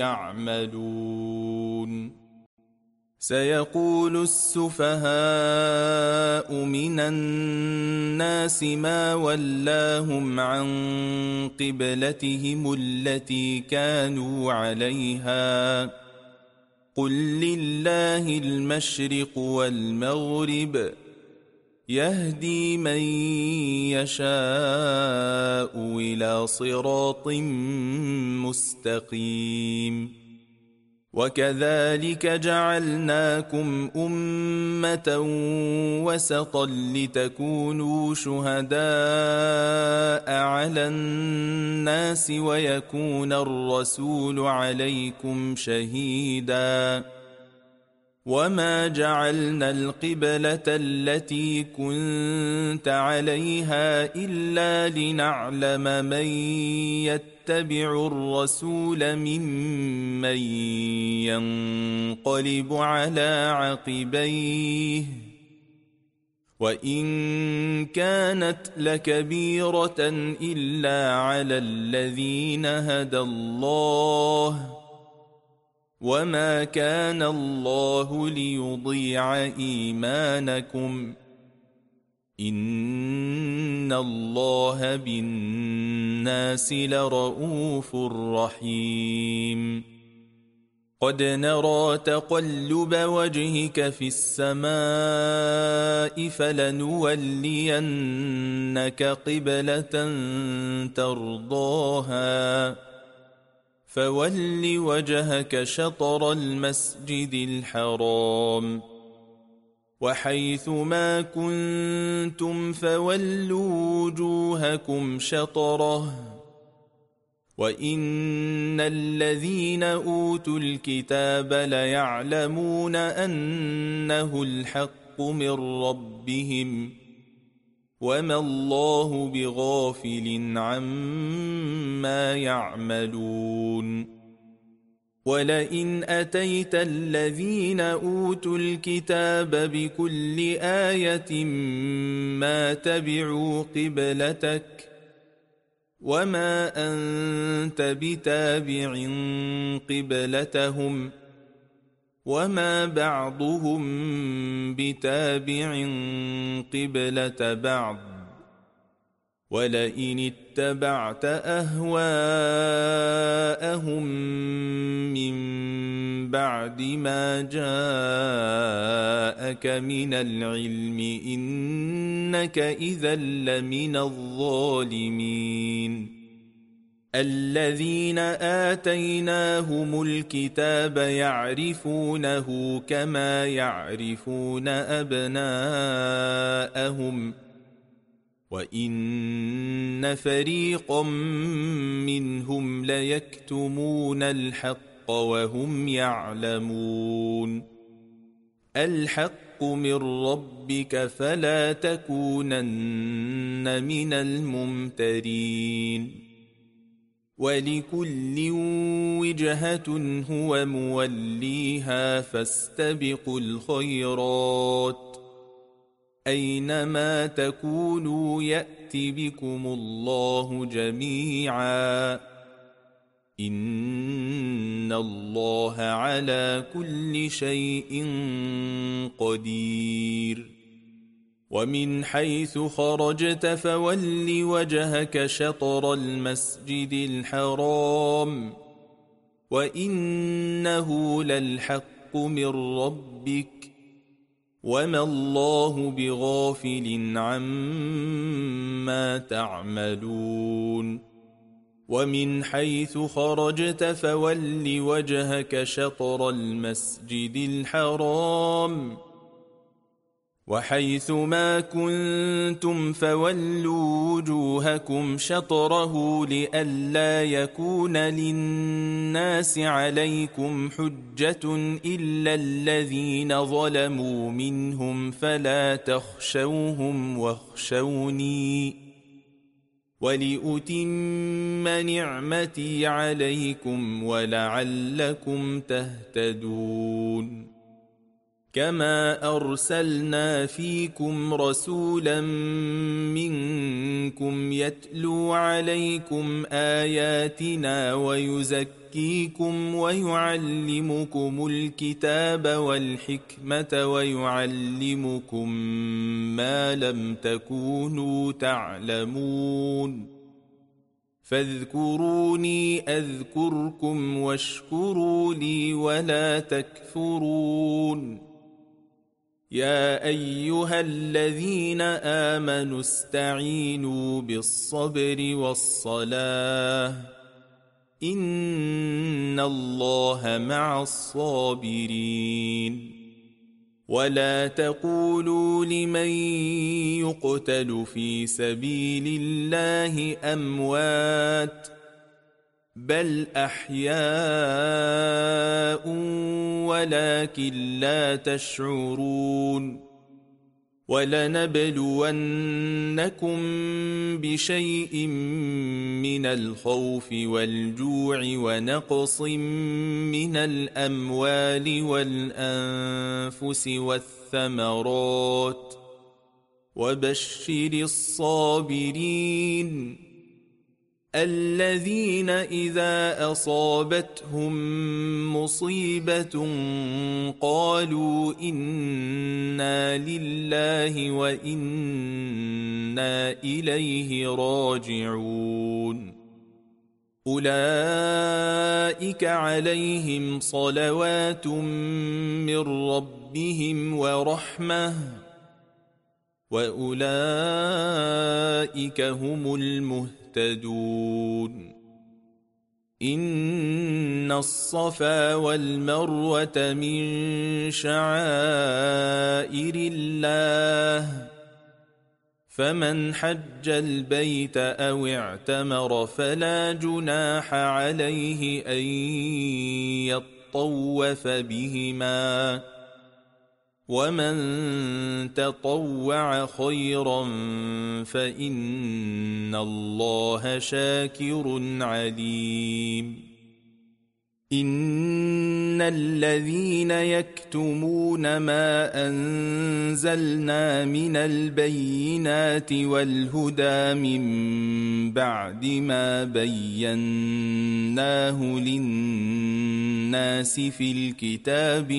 يعملون سيقول السفهاء من الناس ما ولاهم عن قبلتهم التي كانوا عليها قل لله المشرق والمغرب يهدي من يشاء إلى صراط مستقيم وكذلك جعلناكم أمة وسطا لتكونوا شهداء على الناس ويكون الرسول عليكم شهيدا وما جعلنا القبلة التي كنت عليها إلا لنعلم من يتبع الرسول ممن ينقلب على عقبيه وإن كانت لكبيرة إلا على الذين هدى الله وما كان الله ليضيع إيمانكم إن الله بالناس لرؤوف رحيم قد نرى تقلب وجهك في السماء فلنولينك قبلة ترضاها فول وجهك شطر المسجد الحرام وحيث ما كنتم فولوا وجوهكم شطره وإن الذين أوتوا الكتاب ليعلمون أنه الحق من ربهم وما الله بغافل عما يعملون ولئن أتيت الذين أوتوا الكتاب بكل آية ما تبعوا قبلتك وما أنت بتابع قبلتهم وما بعضهم بتابع قبلة بعض ولئن اتبعت أهواءهم من بعد ما جاءك من العلم إنك إذا لمن الظالمين الذين آتيناهم الكتاب يعرفونه كما يعرفون أبناءهم وإن فريقا منهم ليكتمون الحق وهم يعلمون الحق من ربك فلا تكونن من الممترين ولكل وجهة هو موليها فاستبقوا الخيرات أينما تكونوا يأت بكم الله جميعا إن الله على كل شيء قدير ومن حيث خرجت فول وجهك شطر المسجد الحرام وإنه للحق من ربك وما الله بغافل عما تعملون ومن حيث خرجت فول وجهك شطر المسجد الحرام وحيث ما كنتم فولوا وجوهكم شطره لئلا يكون للناس عليكم حجة إلا الذين ظلموا منهم فلا تخشوهم واخشوني ولأتم نعمتي عليكم ولعلكم تهتدون كما أرسلنا فيكم رسولا منكم يتلو عليكم آياتنا ويزكيكم ويعلمكم الكتاب والحكمة ويعلمكم ما لم تكونوا تعلمون فاذكروني أذكركم واشكروا لي ولا تكفرون يا أيها الذين آمنوا استعينوا بالصبر والصلاة إن الله مع الصابرين ولا تقولوا لمن يقتل في سبيل الله أموات بل أحياء ولكن لا تشعرون ولنبلونكم بشيء من الخوف والجوع ونقص من الأموال والأنفس والثمرات وبشر الصابرين الذين إذا أصابتهم مصيبة قالوا إنا لله وإنا إليه راجعون أولئك عليهم صلوات من ربهم ورحمة وأولئك هم المهتدون تدون إن الصفا والمروة من شعائر الله فمن حج البيت أو اعتمر فلا جناح عليه أن يطوف بهما ومن تطوع خيرا فإن الله شاكر عليم إن الذين يكتمون ما أنزلنا من البينات والهدى من بعد ما بيناه للناس في الكتاب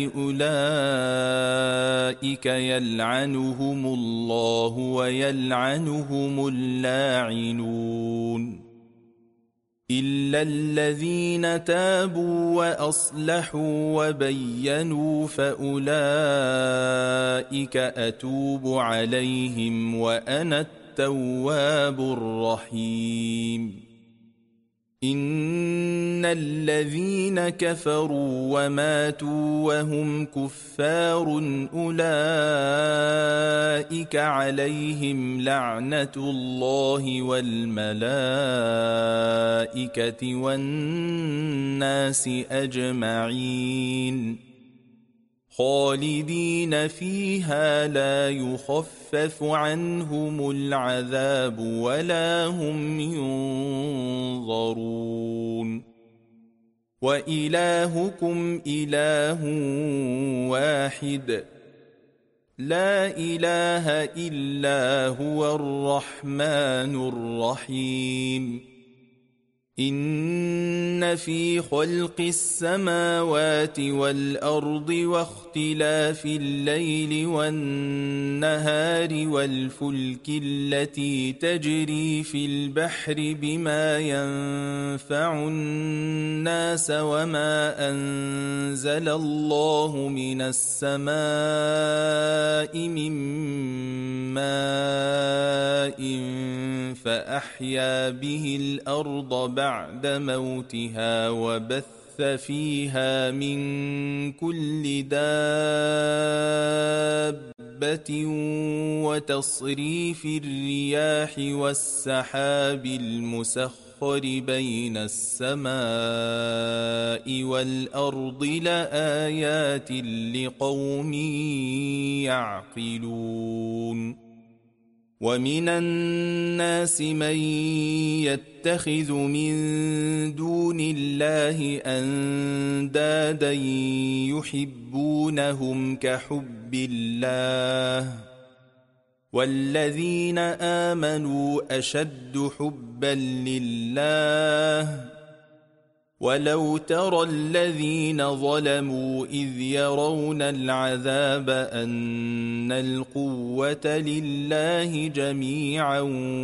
أولئك يلعنهم الله ويلعنهم اللاعنون إلا الذين تابوا وأصلحوا وبينوا فأولئك أتوب عليهم وأنا التواب الرحيم إن الذين كفروا وماتوا وهم كفار أولئك عليهم لعنة الله والملائكة والناس أجمعين خالدين فيها لا يخفف عنهم العذاب ولا هم ينظرون وإلهكم إله واحد لا إله إلا هو الرحمن الرحيم إن في خلق السماوات والأرض واختلاف الليل والنهار والفلك التي تجري في البحر بما ينفع الناس وما أنزل الله من السماء من ماء فأحيا به الأرض بعد موتها وبث فيها من كل دابة وتصريف الرياح والسحاب المسخر بين السماء والأرض لآيات لقوم يعقلون ومن الناس من يتخذ من دون الله أندادا يحبونهم كحب الله والذين آمنوا أشد حبا لله ولو ترى الذين ظلموا إذ يرون العذاب أن القوة لله جميعا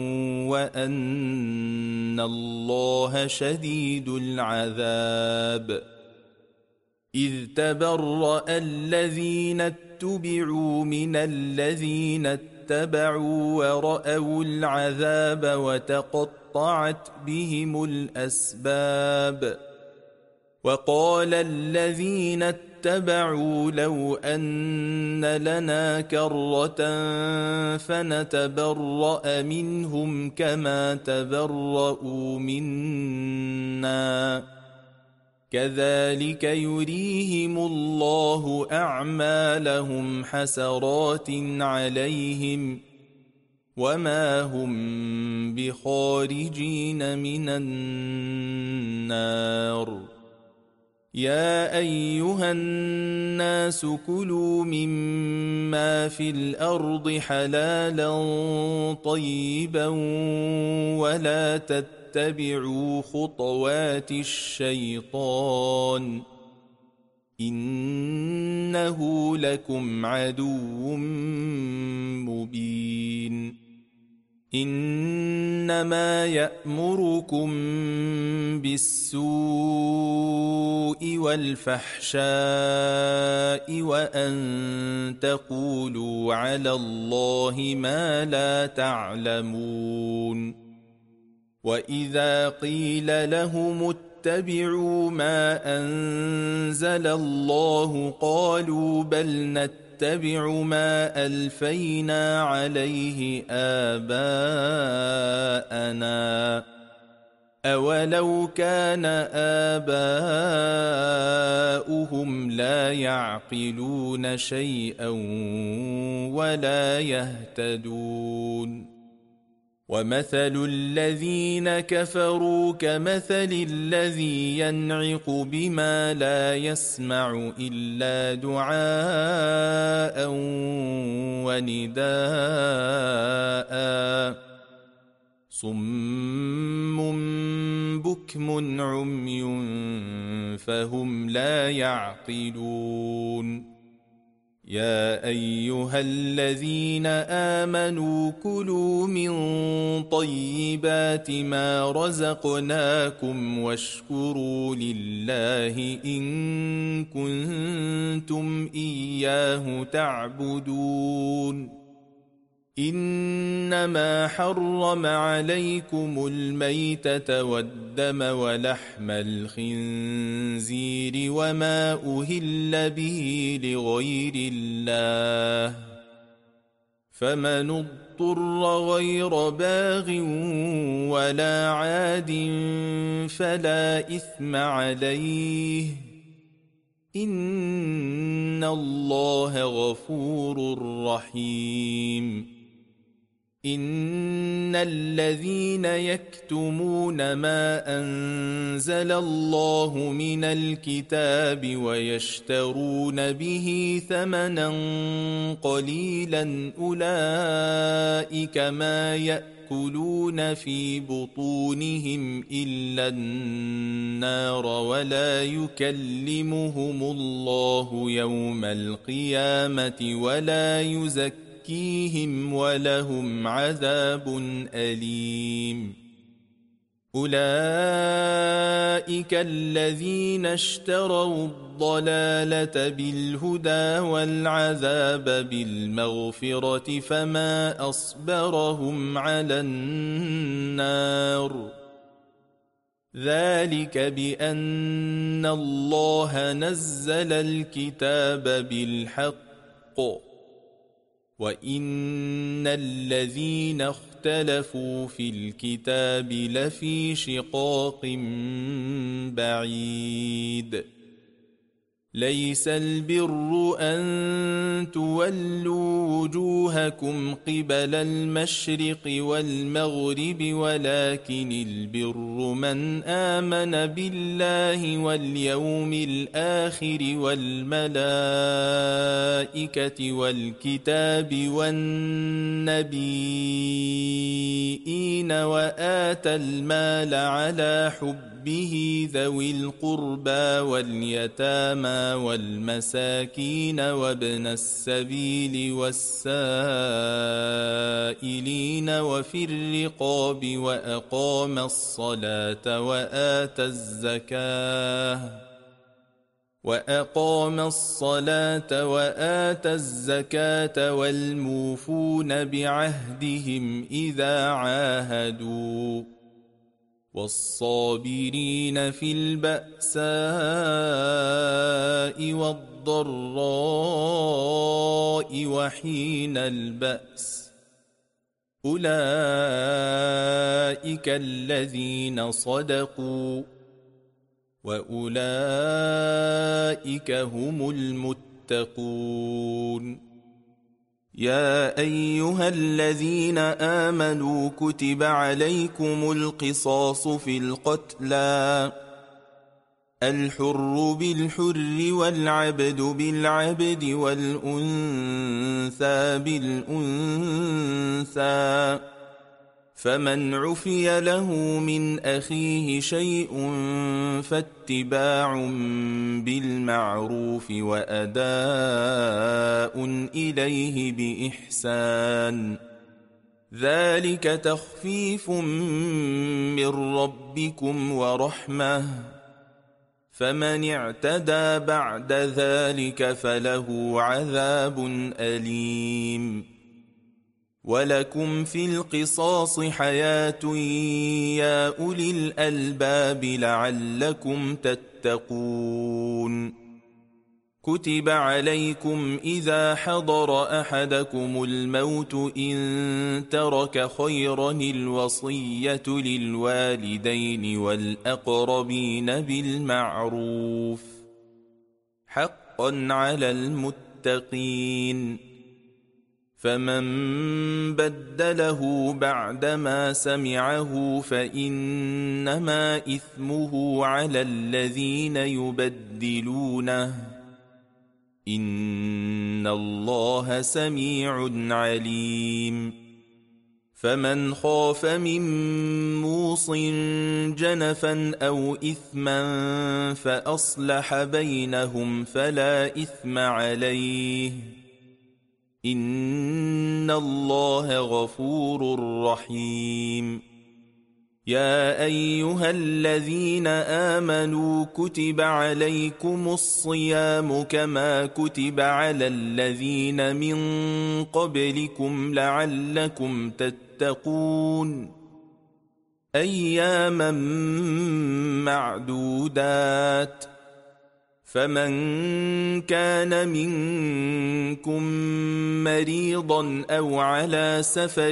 وأن الله شديد العذاب إذ تبرأ الذين اتبعوا من الذين اتبعوا ورأوا العذاب وتقطعت بهم الأسباب وقال الذين اتبعوا لو أن لنا كرة فنتبرأ منهم كما تبرؤوا منا كذلك يريهم الله أعمالهم حسرات عليهم وما هم بخارجين من النار يا أيها الناس كلوا مما في الأرض حلالا طيبا ولا تتبعوا خطوات الشيطان إنه لكم عدو مبين إنما يأمركم بالسوء والفحشاء وأن تقولوا على الله ما لا تعلمون وإذا قيل لهم اتبعوا ما أنزل الله قالوا بل نتبع ما ألفينا عليه آباءنا أولو كان آباؤهم لا يعقلون شيئا ولا يهتدون ومثل الذين كفروا كمثل الذي ينعق بما لا يسمع إلا دعاء ونداء صم بكم عمي فهم لا يعقلون يا أيها الذين آمنوا كلوا من طيبات ما رزقناكم واشكروا لله إن كنتم إياه تعبدون إنما حرم عليكم الميتة والدم ولحم الخنزير وما أهل به لغير الله فمن اضطر غير باغ ولا عاد فلا إثم عليه إن إن الله غفور رحيم. إن الذين يكتمون ما أنزل الله من الكتاب ويشترون به ثمنا قليلا أولئك ما يأكلون في بطونهم إلا النار ولا يكلمهم الله يوم القيامة ولا يزكيهم فيهم ولهم عذاب أليم. أولئك الذين اشتروا الضلالة بالهدى والعذاب بالمغفرة فما أصبرهم على النار. ذلك بأن الله نزل الكتاب بالحق وإن الذين اختلفوا في الكتاب لفي شقاق بعيد. ليس البر أن تولوا وجوهكم قبل المشرق والمغرب ولكن البر من آمن بالله واليوم الآخر والملائكة والكتاب والنبيين وآتى المال على حبه ذوي القربى واليتامى والمساكين وابن السبيل والسائلين وفي الرقاب وأقام الصلاة وآتى الزكاة وأقام الصلاة وآتى الزكاة والموفون بعهدهم إذا عاهدوا والصابرين في البأساء والضراء وحين البأس. أولئك الذين صدقوا وأولئك هم المتقون. يا أيها الذين آمنوا كتب عليكم القصاص في القتلى الحر بالحر والعبد بالعبد والأنثى بالأنثى فمن عفي له من أخيه شيء فاتباع بالمعروف وأداء إليه بإحسان ذلك تخفيف من ربكم ورحمة فمن اعتدى بعد ذلك فله عذاب أليم. ولكم في القصاص حياة يا أولي الألباب لعلكم تتقون. كتب عليكم إذا حضر أحدكم الموت إن ترك خيرا الوصية للوالدين والأقربين بالمعروف حقا على المتقين. فمن بدله بعدما سمعه فإنما إثمه على الذين يبدلونه إن الله سميع عليم. فمن خاف من موص جنفا أو إثما فأصلح بينهم فلا إثم عليه إن الله غفور رحيم. يا أيها الذين آمنوا كتب عليكم الصيام كما كتب على الذين من قبلكم لعلكم تتقون أياما معدودات. فمن كان منكم مريضا أو على سفر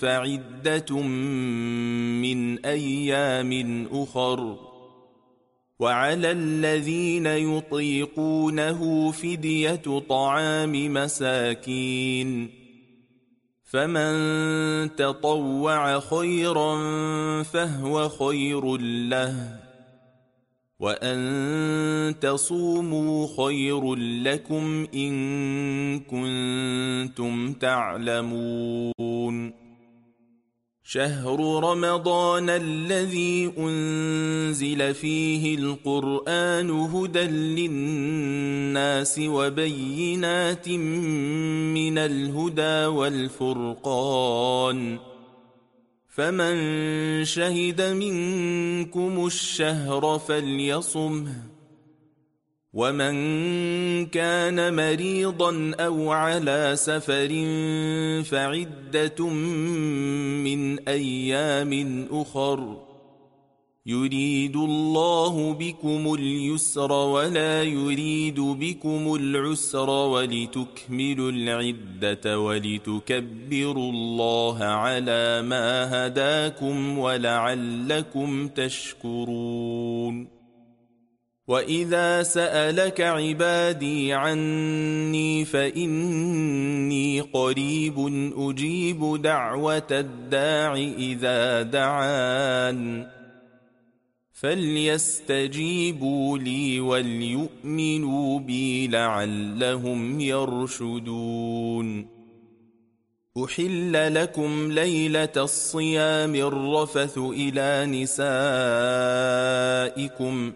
فعدة من أيام أخر وعلى الذين يطيقونه فدية طعام مساكين فمن تطوع خيرا فهو خير له وأن تصوموا خير لكم إن كنتم تعلمون شهر رمضان الذي أنزل فيه القرآن هدى للناس وبينات من الهدى والفرقان فمن شهد منكم الشهر فليصمه ومن كان مريضا أو على سفر فعدة من أيام أخر يريد الله بكم اليسر ولا يريد بكم العسر ولتكملوا العدة ولتكبروا الله على ما هداكم ولعلكم تشكرون وإذا سألك عبادي عني فإني قريب أجيب دعوة الداع إذا دعان فليستجيبوا لي وليؤمنوا بي لعلهم يرشدون أحل لكم ليلة الصيام الرفث إلى نسائكم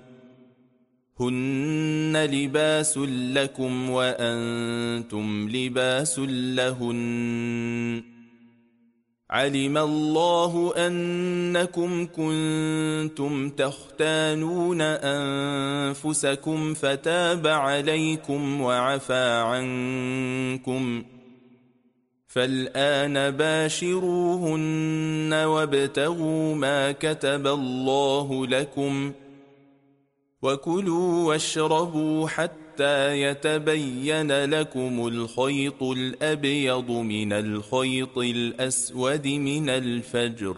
هن لباس لكم وأنتم لباس لهن علم الله أنكم كنتم تختانون أنفسكم فتاب عليكم وعفى عنكم فالآن باشروهن وابتغوا ما كتب الله لكم وكلوا واشربوا حتى يتبين لكم الخيط الأبيض من الخيط الأسود من الفجر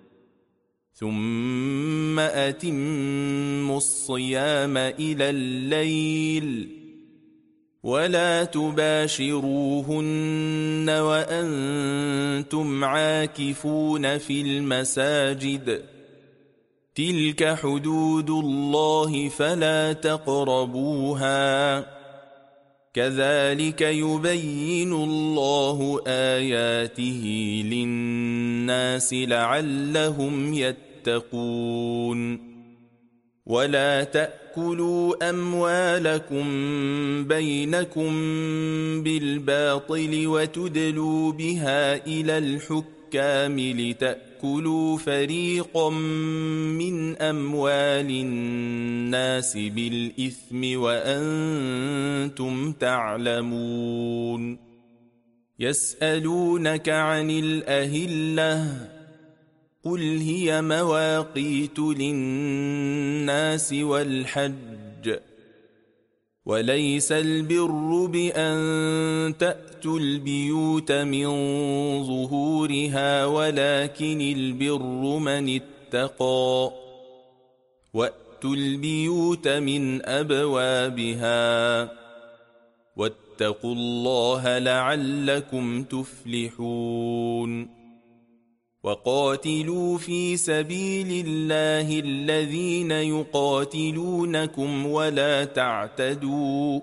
ثم أتموا الصيام إلى الليل ولا تباشروهن وأنتم عاكفون في المساجد تلك حدود الله فلا تقربوها كذلك يبين الله آياته للناس لعلهم يتقون ولا تأكلوا أموالكم بينكم بالباطل وتدلوا بها إلى الحكام لتأكلوا فريقا من أموال الناس بالإثم وأنتم تعلمون يسألونك عن الأهلة قل هي مواقيت للناس والحج وليس البر بأن تأتوا البيوت من ظهورها ولكن البر من اتقى وأتوا البيوت من أبوابها واتقوا الله لعلكم تفلحون وقاتلوا في سبيل الله الذين يقاتلونكم ولا تعتدوا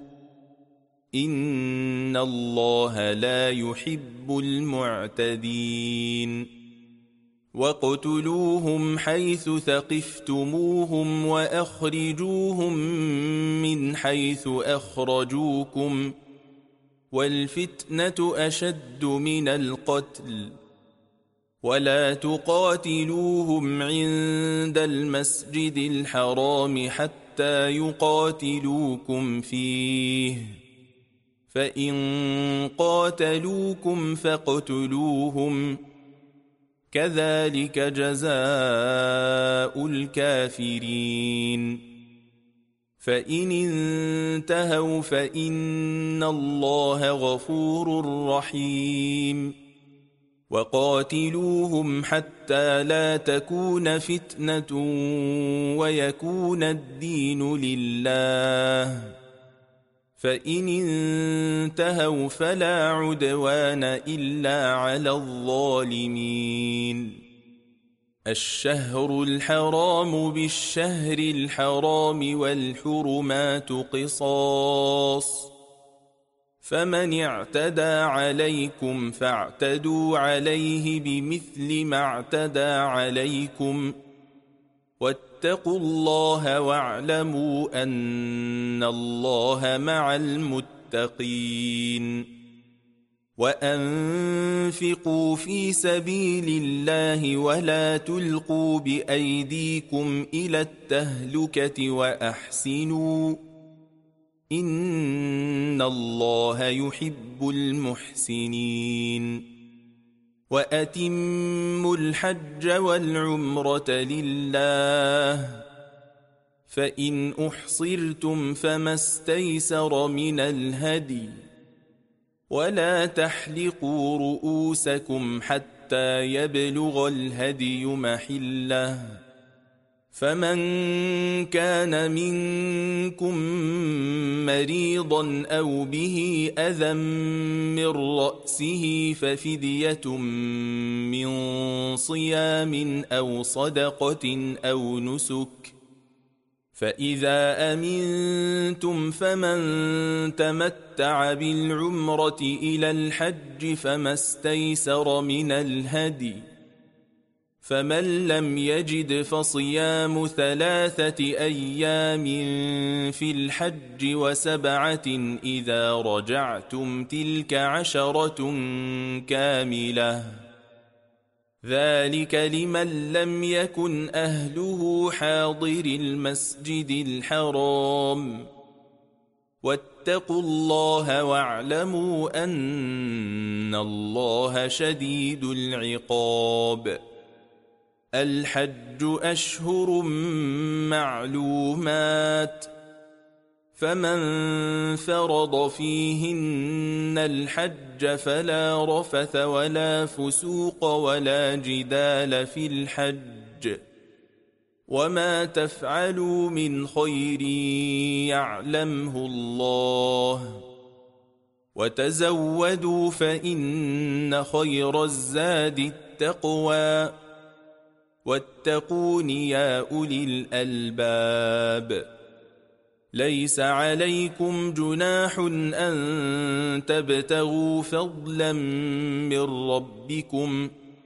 إن الله لا يحب المعتدين وَاقْتُلُوهُمْ حَيْثُ ثَقِفْتُمُوهُمْ وَأَخْرِجُوهُمْ مِنْ حَيْثُ أَخْرَجُوكُمْ وَالْفِتْنَةُ أَشَدُّ مِنَ الْقَتْلِ وَلَا تُقَاتِلُوهُمْ عِندَ الْمَسْجِدِ الْحَرَامِ حَتَّى يُقَاتِلُوكُمْ فِيهِ فَإِنْ قَاتَلُوكُمْ فَاقْتُلُوهُمْ كذلك جزاء الكافرين فإن انتهوا فإن الله غفور رحيم وقاتلوهم حتى لا تكون فتنة ويكون الدين لله، فإن انتهوا فلا عدوان إلا على الظالمين. الشهر الحرام بالشهر الحرام والحرمات قصاص، فمن اعتدى عليكم فاعتدوا عليه بمثل ما اعتدى عليكم، واتقوا الله واعلموا أن الله مع المتقين. وأنفقوا في سبيل الله ولا تلقوا بأيديكم إلى التهلكة وأحسنوا إن الله يحب المحسنين. وأتموا الحج والعمرة لله، فإن أحصرتم فما استيسر من الهدي، ولا تحلقوا رؤوسكم حتى يبلغ الهدي محله، فمن كان منكم مريضا أو به أذى من رأسه ففدية من صيام أو صدقة أو نسك، فإذا أمنتم فمن تمتع بالعمرة إلى الحج فما استيسر من الهدي، فمن لم يجد فصيام ثلاثة أيام في الحج وسبعة إذا رجعتم تلك عشرة كاملة، ذلك لمن لم يكن أهله حاضر المسجد الحرام. واتقوا الله واعلموا أن الله شديد العقاب. الحج أشهر معلومات، فمن فرض فيهن الحج فلا رفث ولا فسوق ولا جدال في الحج، وما تفعلوا من خير يعلمه الله، وتزودوا فإن خير الزاد التقوى، واتقون يا أولي الألباب. ليس عليكم جناح أن تبتغوا فضلا من ربكم،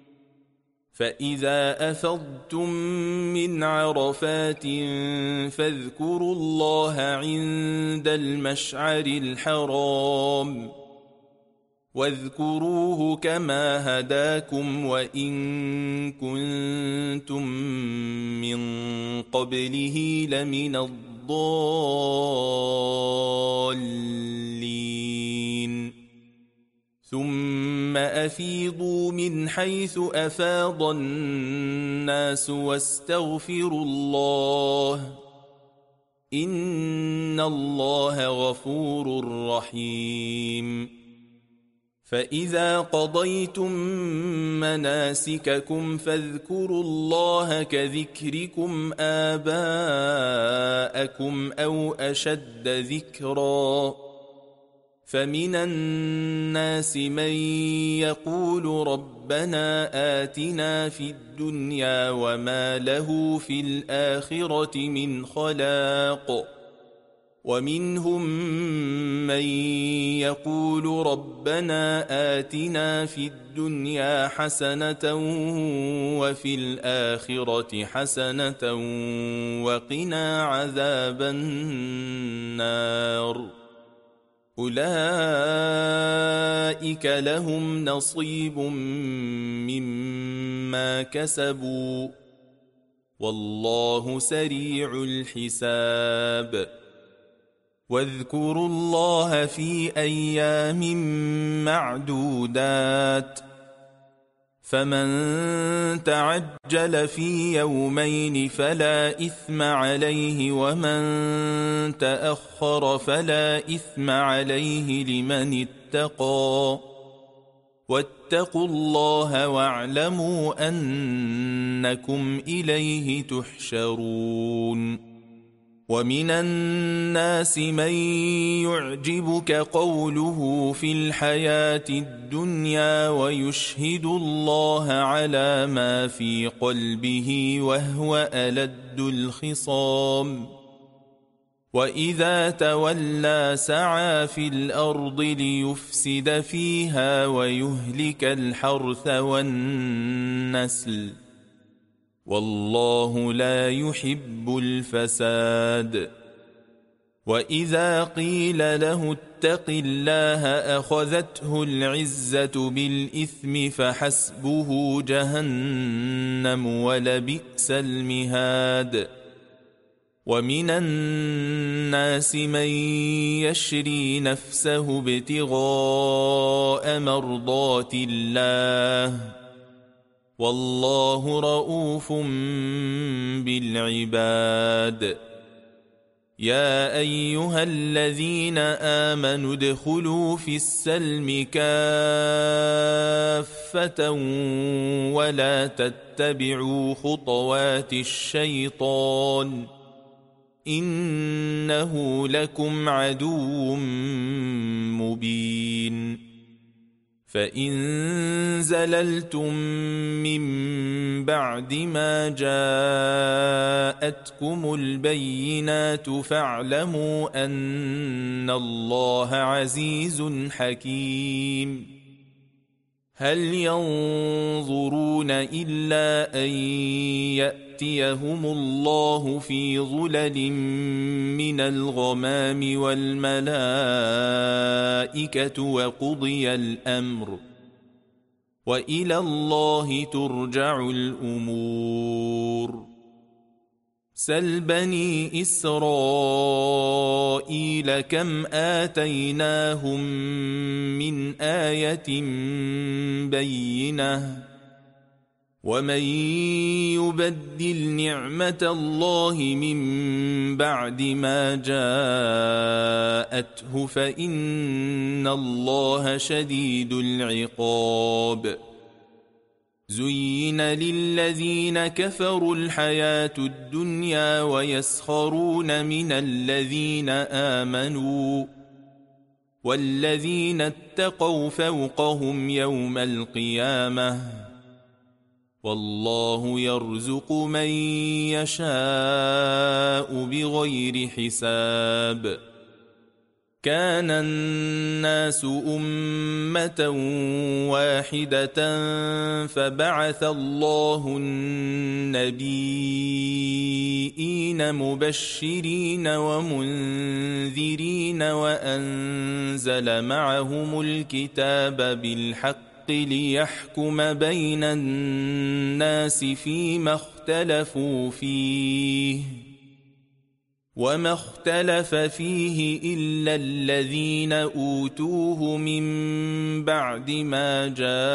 فإذا أفضتم من عرفات فاذكروا الله عند المشعر الحرام، واذكروه كما هداكم وإن كنتم من قبله لمن الضالين. ثم أفيضوا من حيث أفاض الناس واستغفروا الله إن الله غفور رحيم. فإذا قضيتم مناسككم فاذكروا الله كذكركم آباءكم أو أشد ذكرا، فمن الناس من يقول ربنا آتنا في الدنيا وما له في الآخرة من خلاق، ومنهم من يقول ربنا آتنا في الدنيا حسنة وفي الآخرة حسنة وقنا عذاب النار. أولئك لهم نصيب مما كسبوا والله سريع الحساب. واذكروا الله في أيام معدودات، فمن تعجل في يومين فلا إثم عليه ومن تأخر فلا إثم عليه لمن اتقى، واتقوا الله واعلموا أنكم إليه تحشرون ومن الناس من يعجبك قوله في الحياة الدنيا ويشهد الله على ما في قلبه وهو ألد الخصام وإذا تولى سعى في الأرض ليفسد فيها ويهلك الحرث والنسل والله لا يحب الفساد وإذا قيل له اتق الله أخذته العزة بالإثم فحسبه جهنم ولبئس المهاد ومن الناس من يشري نفسه ابتغاء مرضات الله والله رؤوف بالعباد يا أيها الذين آمنوا ادخلوا في السلم كافة ولا تتبعوا خطوات الشيطان إنه لكم عدو مبين فإن زللتم من بعد ما جاءتكم البينات فاعلموا أن الله عزيز حكيم هل ينظرون إلا أن يأتيهم الله في ظلل من الغمام والملائكة وقضي الأمر وإلى الله ترجع الأمور سل بني إسرائيل كم آتيناهم من آية بينة ومن يبدل نعمة الله من بعد ما جاءته فإن الله شديد العقاب زين للذين كفروا الحياة الدنيا ويسخرون من الذين آمنوا والذين اتقوا فوقهم يوم القيامة والله يرزق من يشاء بغير حساب كان الناس أمة واحدة فبعث الله النبيين مبشرين ومنذرين وأنزل معهم الكتاب بالحق ليحكم بين الناس فيما اختلفوا فيه وما اختلف فيه إلا الذين أوتوه من بعد ما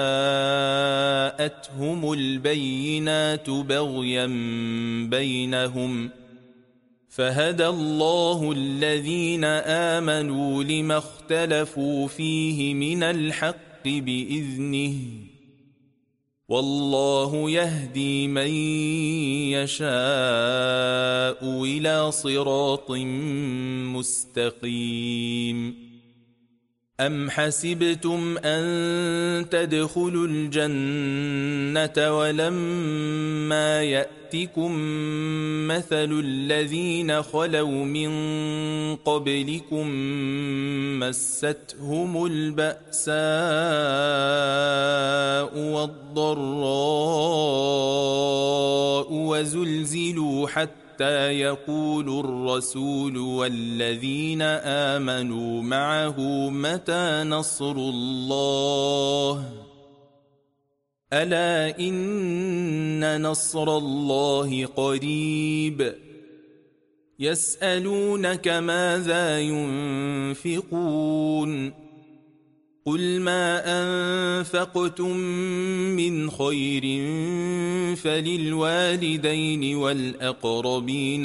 جاءتهم البينات بغيا بينهم فهدى الله الذين آمنوا لما اختلفوا فيه من الحق بإذنه والله يهدي من يشاء إلى صراط مستقيم أم حسبتم أن تدخلوا الجنة ولما يأتكم مثل الذين خلوا من قبلكم مستهم البأساء والضراء وزلزلوا حتى حتى يقول الرسول والذين آمنوا معه متى نصر الله ألا إن نصر الله قريب يسألونك ماذا ينفقون قل ما أنفقتم من خير فللوالدين والأقربين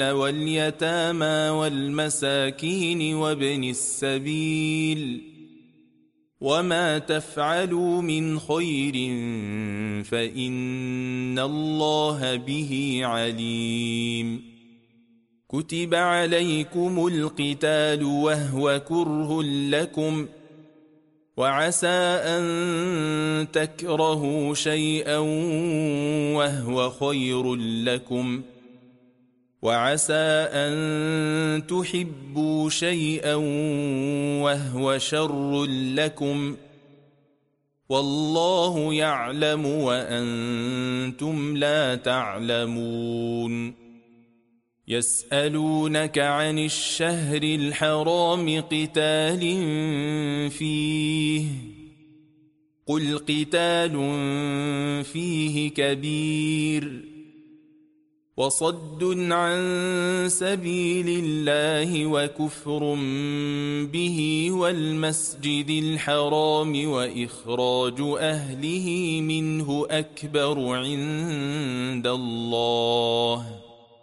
واليتامى والمساكين وابن السبيل وما تفعلوا من خير فإن الله به عليم كتب عليكم القتال وهو كره لكم وعسى أن تكرهوا شيئا وهو خير لكم وعسى أن تحبوا شيئا وهو شر لكم والله يعلم وأنتم لا تعلمون يسألونك عن الشهر الحرام قتال فيه قل قتال فيه كبير وصد عن سبيل الله وكفر به والمسجد الحرام وإخراج أهله منه أكبر عند الله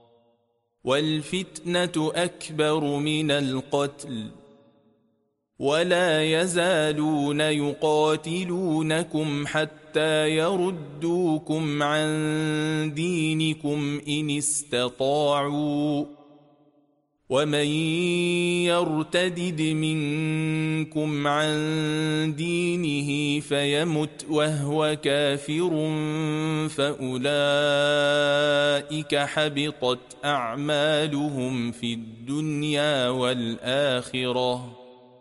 والفتنة أكبر من القتل ولا يزالون يقاتلونكم حتى يردوكم عن دينكم إن استطاعوا ومن يرتدد منكم عن دينه فيمت وهو كافر فأولئك حبطت أعمالهم في الدنيا والآخرة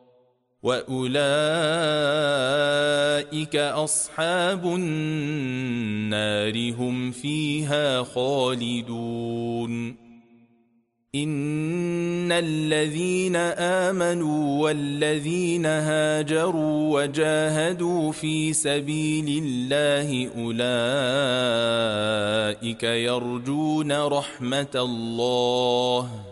وأولئك أصحاب النار هم فيها خالدون إن الذين آمنوا والذين هاجروا وجاهدوا في سبيل الله أولئك يرجون رحمة الله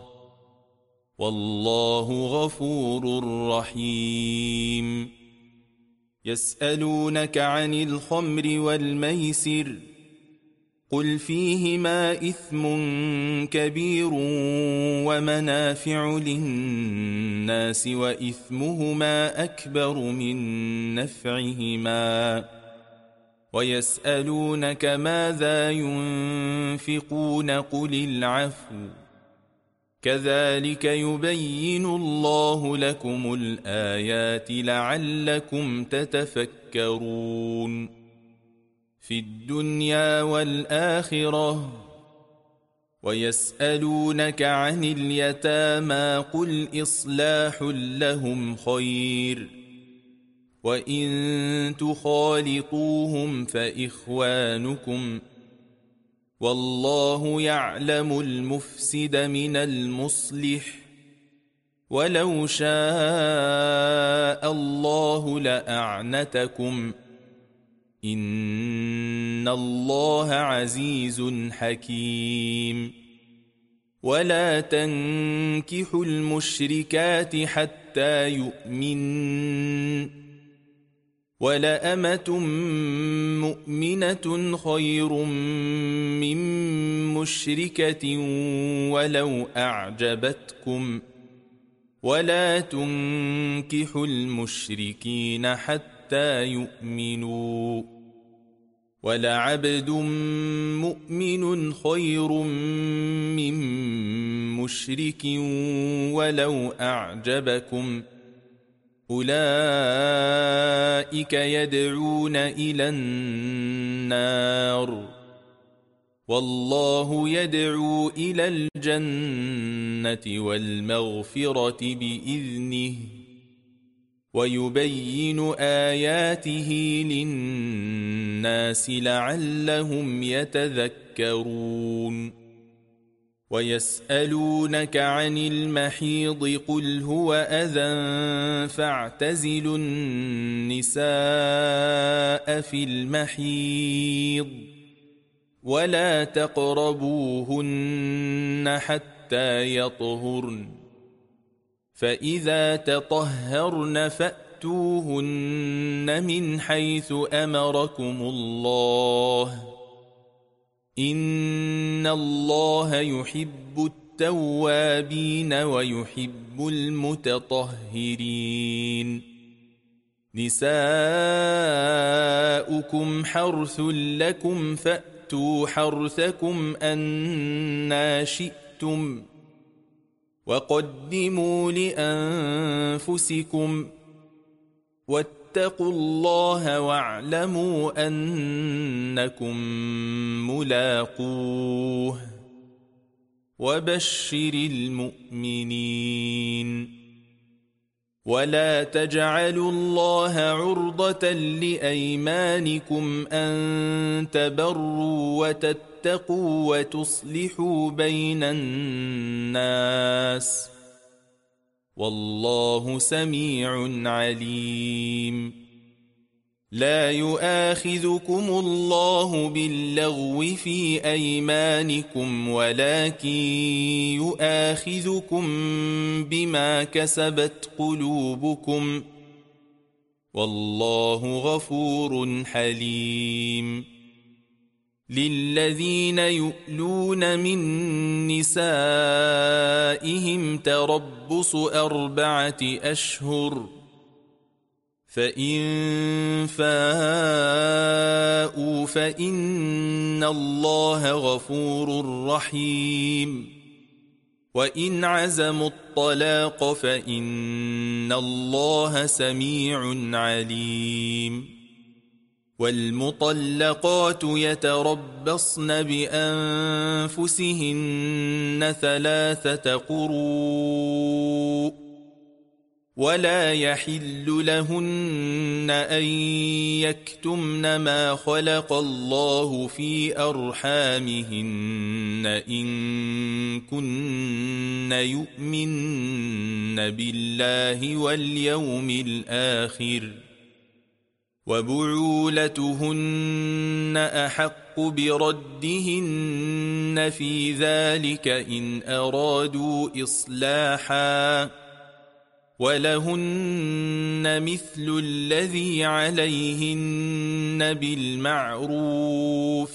والله غفور رحيم يسألونك عن الخمر والميسر قل فيهما إثم كبير ومنافع للناس وإثمهما أكبر من نفعهما ويسألونك ماذا ينفقون قل العفو كذلك يبين الله لكم الآيات لعلكم تتفكرون في الدنيا والآخرة ويسألونك عن اليتامى قل إصلاح لهم خير وإن تخالطوهم فإخوانكم والله يعلم المفسد من المصلح ولو شاء الله لأعنتكم إن الله عزيز حكيم ولا تنكحوا المشركات حتى يؤمنن ولأمة مؤمنة خير من مشركة ولو أعجبتكم ولا تنكحوا المشركين حتى يؤمنوا ولعبد مؤمن خير من مشرك ولو أعجبكم أولئك يدعون إلى النار والله يدعو إلى الجنة والمغفرة بإذنه ويبين آياته للناس لعلهم يتذكرون ويسألونك عن المحيض قل هو أذى فاعتزلوا النساء في المحيض ولا تقربوهن حتى يطهرن فإذا تطهرن فأتوهن من حيث أمركم الله إن الله يحب التوابين ويحب المتطهرين نساؤكم حرث لكم فأتوا حرثكم أنى شئتم وقدموا لأنفسكم واتقوا الله واعلموا أنكم ملاقوه وبشر المؤمنين ولا تجعلوا الله عرضة لأيمانكم أن تبروا وتتقوا وتصلحوا بين الناس والله سميع عليم لا يؤاخذكم الله باللغو في أيمانكم ولكن يؤاخذكم بما كسبت قلوبكم والله غفور حليم للذين يؤلون من نسائهم تربص أربعة أشهر فإن فاءوا فإن الله غفور رحيم وإن عزموا الطلاق فإن الله سميع عليم والمطلقات يتربصن بأنفسهن ثلاثة قروء ولا يحل لهن أن يكتمن ما خلق الله في أرحامهن إن كن يؤمن بالله واليوم الآخر وبعولتهن أحق بردهن في ذلك إن أرادوا إصلاحا ولهن مثل الذي عليهن بالمعروف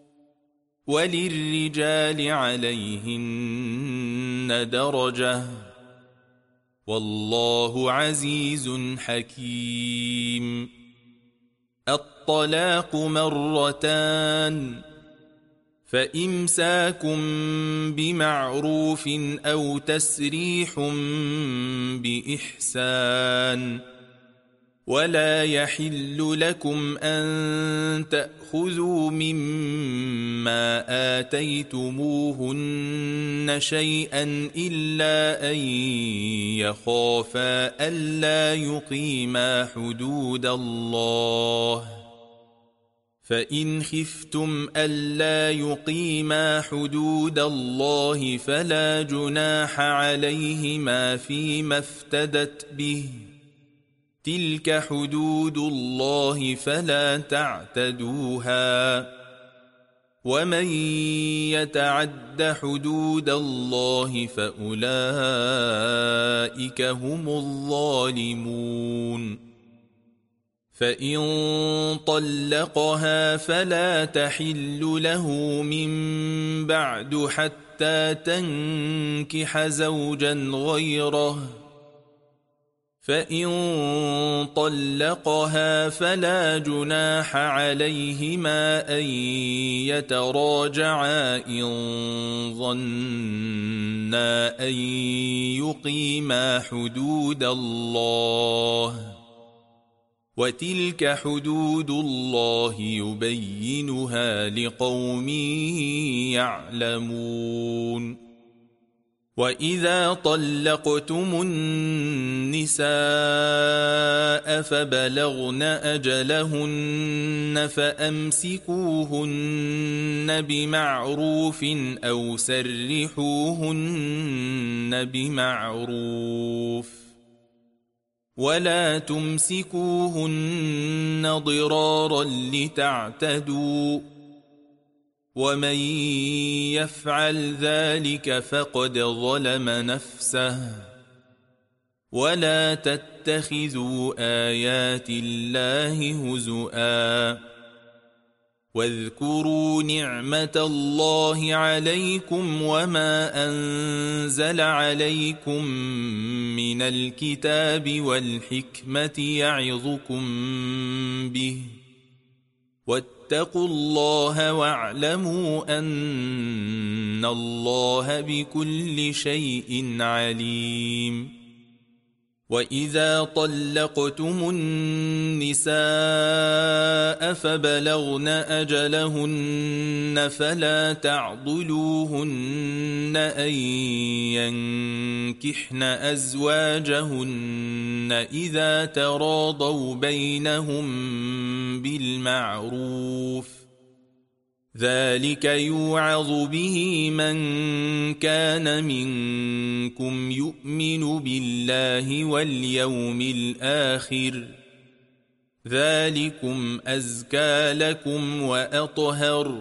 وللرجال عليهن درجة والله عزيز حكيم الطلاق مرتان فإمساكم بمعروف أو تسريح بإحسان ولا يحل لكم أن تأخذوا مما آتيتموهن شيئا إلا أن يخافا ألا يقيما حدود الله فإن خفتم ألا يقيما حدود الله فلا جناح عليهما فيما افتدت به تلك حدود الله فلا تعتدوها ومن يتعد حدود الله فأولئك هم الظالمون فإن طلقها فلا تحل له من بعد حتى تنكح زوجا غيره فإن طلقها فلا جناح عليهما أن يتراجعا إن ظنا أن يقيما حدود الله وتلك حدود الله يبينها لقوم يعلمون وإذا طلقتم النساء فبلغن أجلهن فأمسكوهن بمعروف أو سرحوهن بمعروف ولا تمسكوهن ضرارا لتعتدوا ومن يفعل ذلك فقد ظلم نفسه ولا تتخذوا آيات الله هزؤا واذكروا نعمة الله عليكم وما أنزل عليكم من الكتاب والحكمة يعظكم به واتقوا الله واعلموا أن الله بكل شيء عليم. وإذا طلقتم النساء فبلغن أجلهن فلا تعضلوهن أن ينكحن أزواجهن إذا تراضوا بينهم بالمعروف، ذلك يوعظ به من كان منكم يؤمن بالله واليوم الآخر، ذلكم أزكى لكم وأطهر،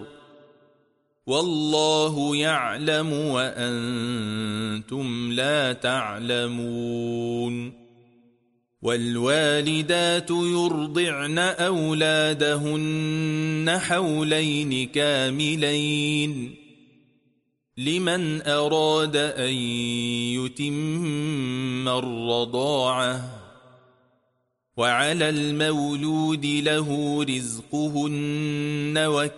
والله يعلم وأنتم لا تعلمون. والوالدات يرضعن أولادهن حولين كاملين لمن أراد أن يتم الرضاعة، وعلى المولود له رزقهن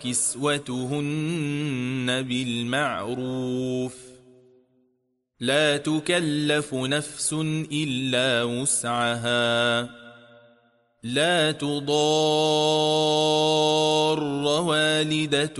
وكسوتهن بالمعروف، لا تكلف نفس إلا وسعها، لا تضار والدة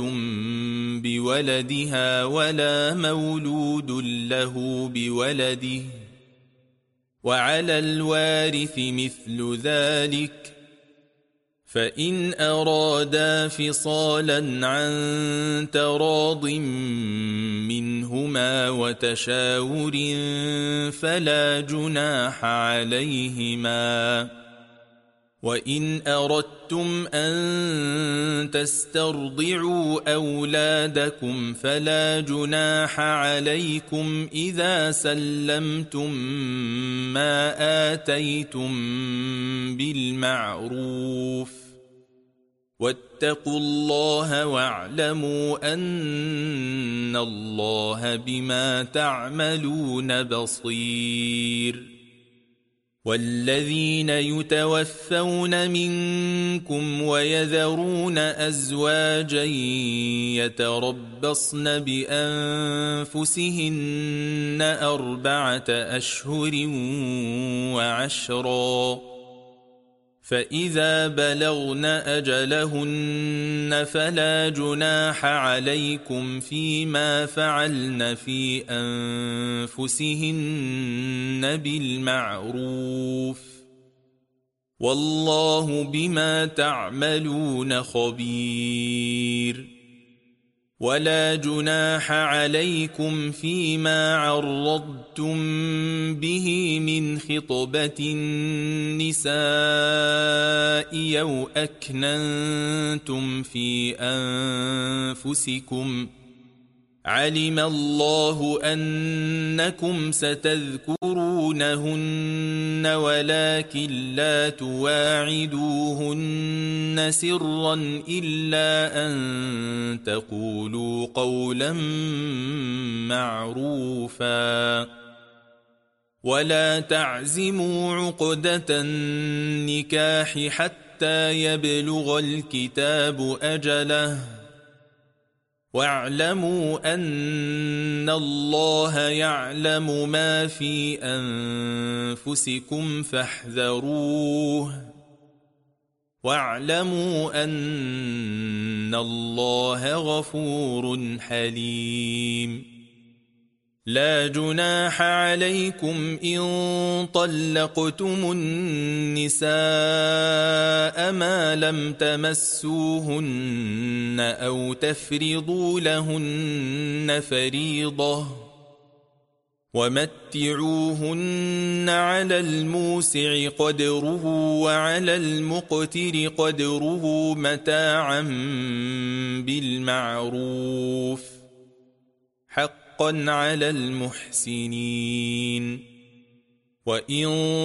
بولدها ولا مولود له بولده، وعلى الوارث مثل ذلك، فإن أرادا فصالا عن تراض منهما وتشاور فلا جناح عليهما. وإن أردتم أن تسترضعوا أولادكم فلا جناح عليكم إذا سلمتم ما آتيتم بالمعروف، واتقوا الله واعلموا أن الله بما تعملون بصير. والذين يتوفون منكم ويذرون أزواجا يتربصن بأنفسهن أربعة أشهر وعشرا، فإذا بلغن أجلهن فلا جناح عليكم فيما فعلن في أنفسهن بالمعروف، والله بما تعملون خبير. ولا جناح عليكم فيما عرضتم به من خطبة النساء أو أكننتم في أنفسكم، علم الله أنكم ستذكرونهن ولكن لا تواعدوهن سرا إلا أن تقولوا قولا معروفا، ولا تعزموا عقدة النكاح حتى يبلغ الكتاب أجله، واعلموا أن الله يعلم ما في أنفسكم فاحذروه، واعلموا أن الله غفور حليم. لا جناح عليكم إن طلقتم النساء ما لم تمسوهن أو تفرضوا لهن فريضة، ومتعوهن على الموسع قدره وعلى المقتر قدره متاعا بالمعروف، حقا على المحسنين. وَإِن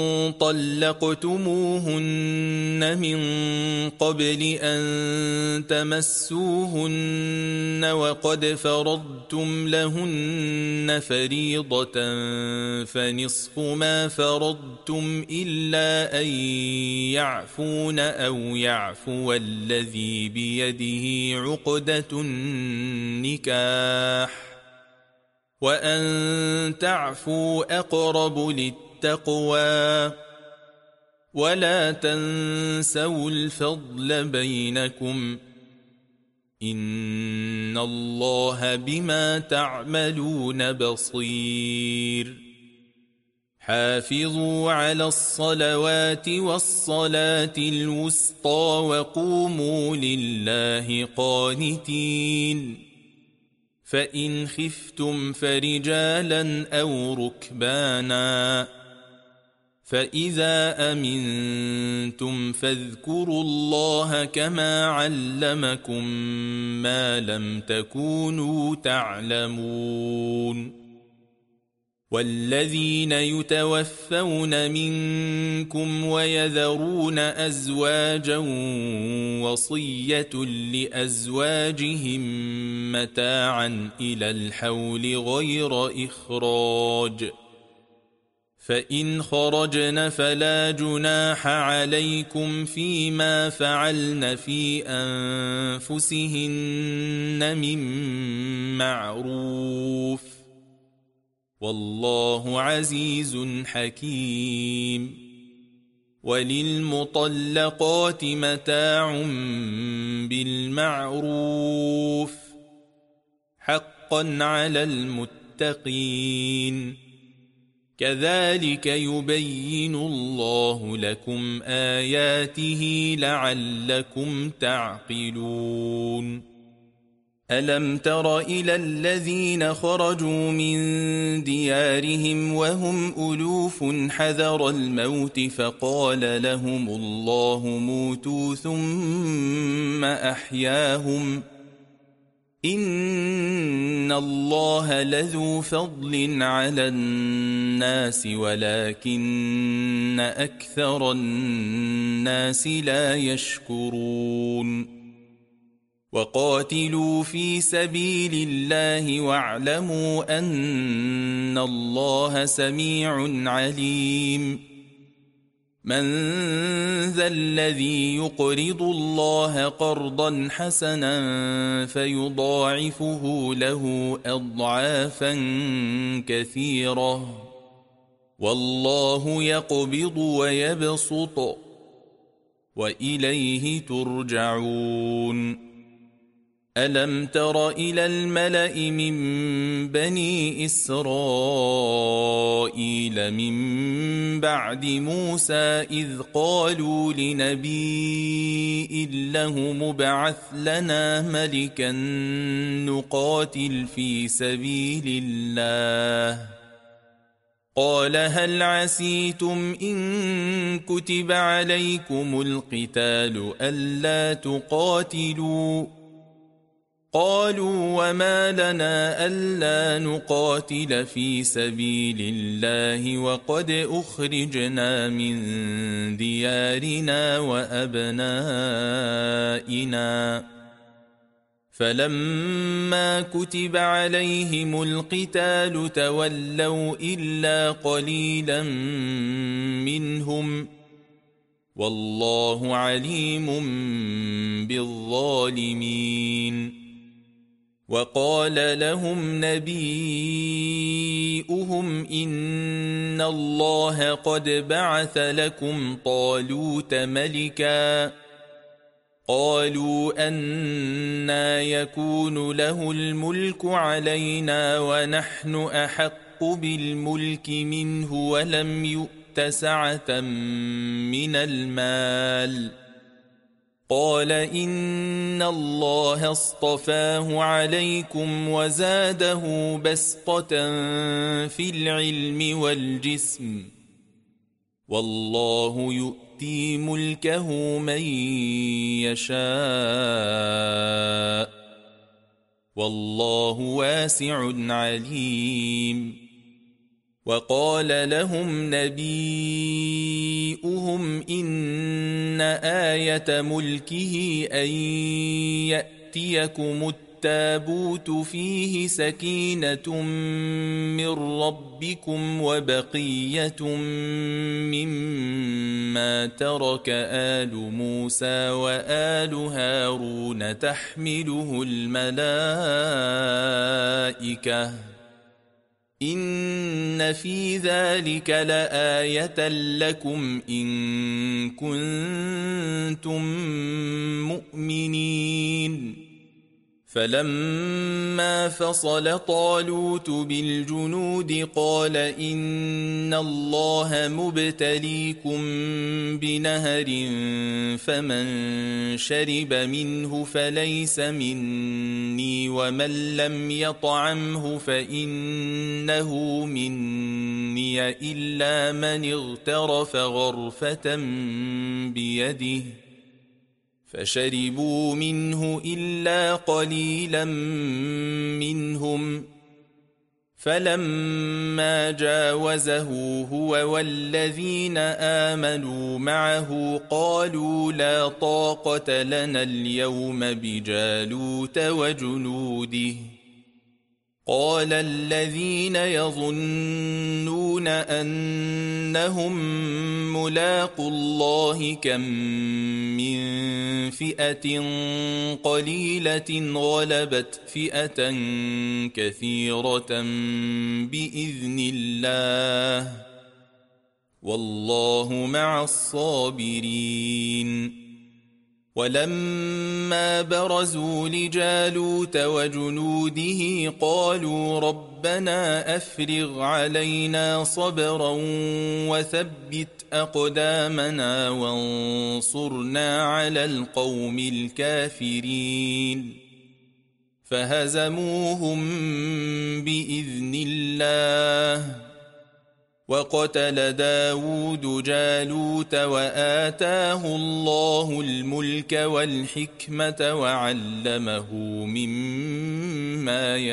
طَلَّقْتُمُوهُنَّ مِن قَبْلِ أَن تَمَسُّوهُنَّ وَقَدْ فَرَضْتُمْ لَهُنَّ فَرِيضَةً فَنِصْفُ مَا فَرَضْتُمْ إِلَّا أَن يَعْفُونَ أَوْ يَعْفُوَ الَّذِي بِيَدِهِ عُقْدَةُ النِّكَاحِ وَأَن تَعْفُوا أَقْرَبُ لِلتَّقْوَى التقوى ولا تنسوا الفضل بينكم إن الله بما تعملون بصير حافظوا على الصلوات والصلاة الوسطى وقوموا لله قانتين فإن خفتم فرجالا أو ركبانا فإذا أمنتم فاذكروا الله كما علمكم ما لم تكونوا تعلمون والذين يتوفون منكم ويذرون أزواجا وصية لأزواجهم متاعا إلى الحول غير إخراج فإن خرجن فلا جناح عليكم فيما فعلن في أنفسهن من معروف والله عزيز حكيم وللمطلقات متاع بالمعروف حقا على المتقين كذلك يبين الله لكم آياته لعلكم تعقلون ألم تر إلى الذين خرجوا من ديارهم وهم ألوف حذر الموت فقال لهم الله موتوا ثم أحياهم إن الله لذو فضل على الناس ولكن أكثر الناس لا يشكرون وقاتلوا في سبيل الله واعلموا أن الله سميع عليم من ذا الذي يقرض الله قرضا حسنا فيضاعفه له أضعافا كثيرة والله يقبض ويبسط وإليه ترجعون ألم تر إلى الملأ من بني إسرائيل من بعد موسى إذ قالوا لنبي له مبعث لنا ملكا نقاتل في سبيل الله قال هل عسيتم إن كتب عليكم القتال ألا تقاتلوا قالوا وما لنا ألا نقاتل في سبيل الله وقد أخرجنا من ديارنا وأبنائنا فلما كتب عليهم القتال تولوا إلا قليلا منهم والله عليم بالظالمين وقال لهم نبيؤهم إن الله قد بعث لكم طالوت ملكا قالوا أنى يكون له الملك علينا ونحن أحق بالملك منه ولم يؤت سعة من المال قال إن الله اصطفاه عليكم وزاده بسطة في العلم والجسم والله يؤتي ملكه من يشاء والله واسع عليم وقال لهم نبيؤهم إن آية ملكه أن يأتيكم التابوت فيه سكينة من ربكم وبقية مما ترك آل موسى وآل هارون تحمله الملائكة إن في ذلك لآية لكم إن كنتم مؤمنين. فلما فصل طالوت بالجنود قال إن الله مبتليكم بنهر فمن شرب منه فليس مني ومن لم يطعمه فإنه مني إلا من اغترف غرفة بيده فشربوا منه إلا قليلا منهم. فلما جاوزه هو والذين آمنوا معه قالوا لا طاقة لنا اليوم بجالوت وجنوده. قال الذين يظنون أنهم ملاقو الله كم من فئة قليلة غلبت فئة كثيرة بإذن الله والله مع الصابرين. ولما برزوا لجالوت وجنوده قالوا ربنا أفرغ علينا صبرا وثبت أقدامنا وانصرنا على القوم الكافرين. فهزموهم بإذن الله وقتل داود جالوت وآتاه الله الملك والحكمة وعلمه مما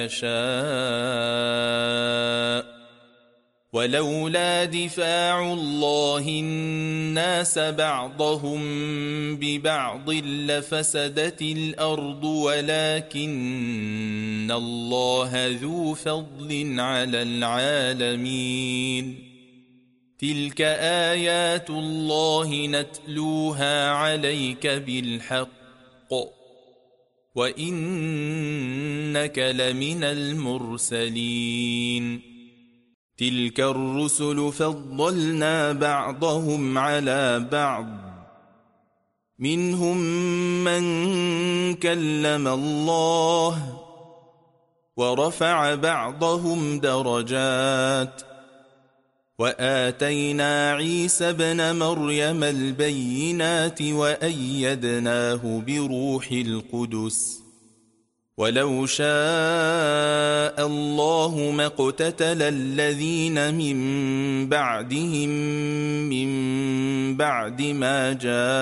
يشاء. ولولا دفاع الله الناس بعضهم ببعض لفسدت الأرض ولكن الله ذو فضل على العالمين. تلك آيات الله نتلوها عليك بالحق وإنك لمن المرسلين. تلك الرسل فضلنا بعضهم على بعض منهم من كلم الله ورفع بعضهم درجات وآتينا عيسى ابن مريم البينات وأيدناه بروح القدس. ولو شاء الله ما اقتتل الذين من بعدهم من بعد ما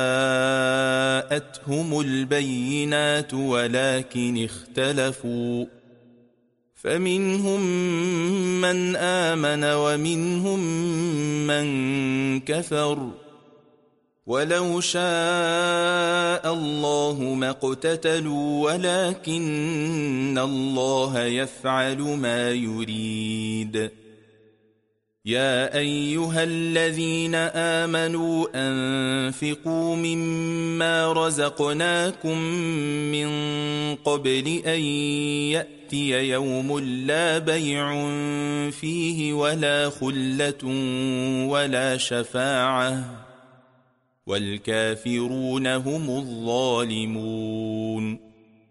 جاءتهم البينات ولكن اختلفوا فمنهم من آمن ومنهم من كفر. ولو شاء الله ما اقتتلوا ولكن الله يفعل ما يريد. يا أيها الذين آمنوا أنفقوا مما رزقناكم من قبل أن يأتي يوم لا بيع فيه ولا خلة ولا شفاعة والكافرون هم الظالمون.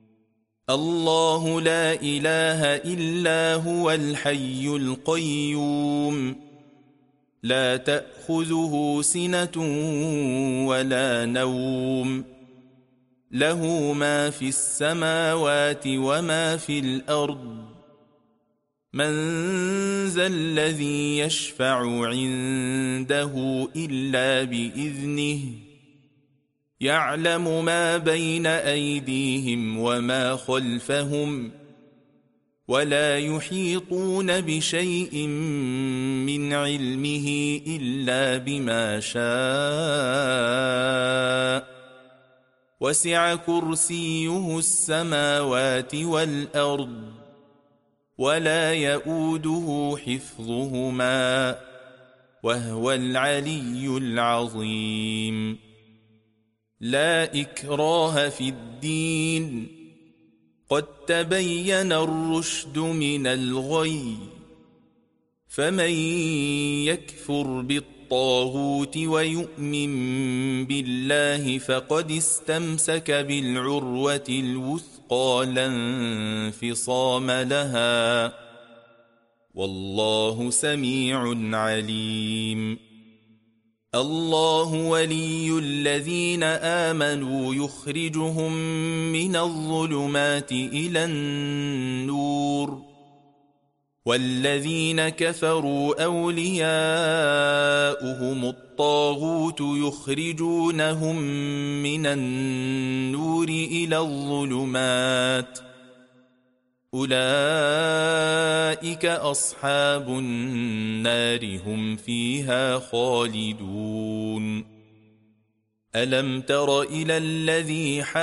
الله لا إله إلا هو الحي القيوم لا تأخذه سنة ولا نوم له ما في السماوات وما في الأرض. من ذا الذي يشفع عنده إلا بإذنه يعلم ما بين أيديهم وما خلفهم ولا يحيطون بشيء من علمه إلا بما شاء وسع كرسيه السماوات والأرض ولا يؤوده حفظهما وهو العلي العظيم. لا إكراه في الدين قد تبين الرشد من الغي فمن يكفر بالطاغوت ويؤمن بالله فقد استمسك بالعروة الوثقى لا انفصام لها والله سميع عليم. الله ولي الذين آمنوا يخرجهم من الظلمات إلى النور والذين كفروا أولياؤهم الطاغوت يخرجونهم من النور إلى الظلمات أولئك أصحاب النار هم فيها خالدون. ألم تر إلى الذي حاج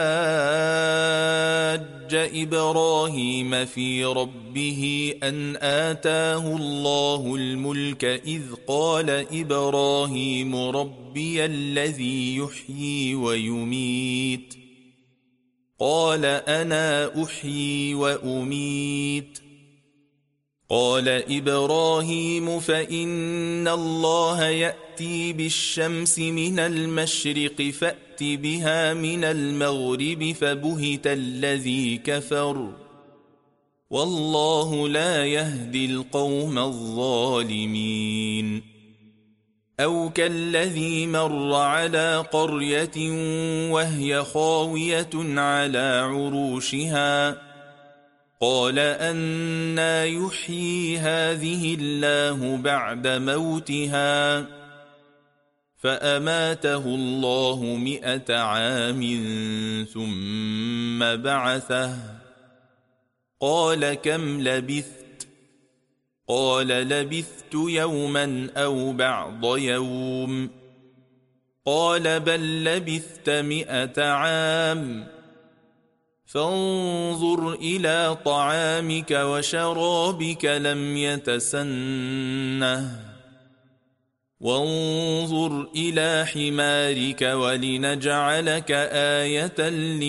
إبراهيم في ربه أن آتاه الله الملك إذ قال إبراهيم ربي الذي يحيي ويميت قال أنا أحيي وأميت قال إبراهيم فإن الله يأتي بالشمس من المشرق فأت بها من المغرب فبهت الذي كفر والله لا يهدي القوم الظالمين. أو كالذي مر على قرية وهي خاوية على عروشها قال أنى يحيي هذه الله بعد موتها فأماته الله مئة عام ثم بعثه قال كم لبثت قال لبثت يوما أو بعض يوم قال بل لبثت مئة عام فانظر إلى طعامك وشرابك لم يتسنه وانظر إلى حمارك ولنجعلك آية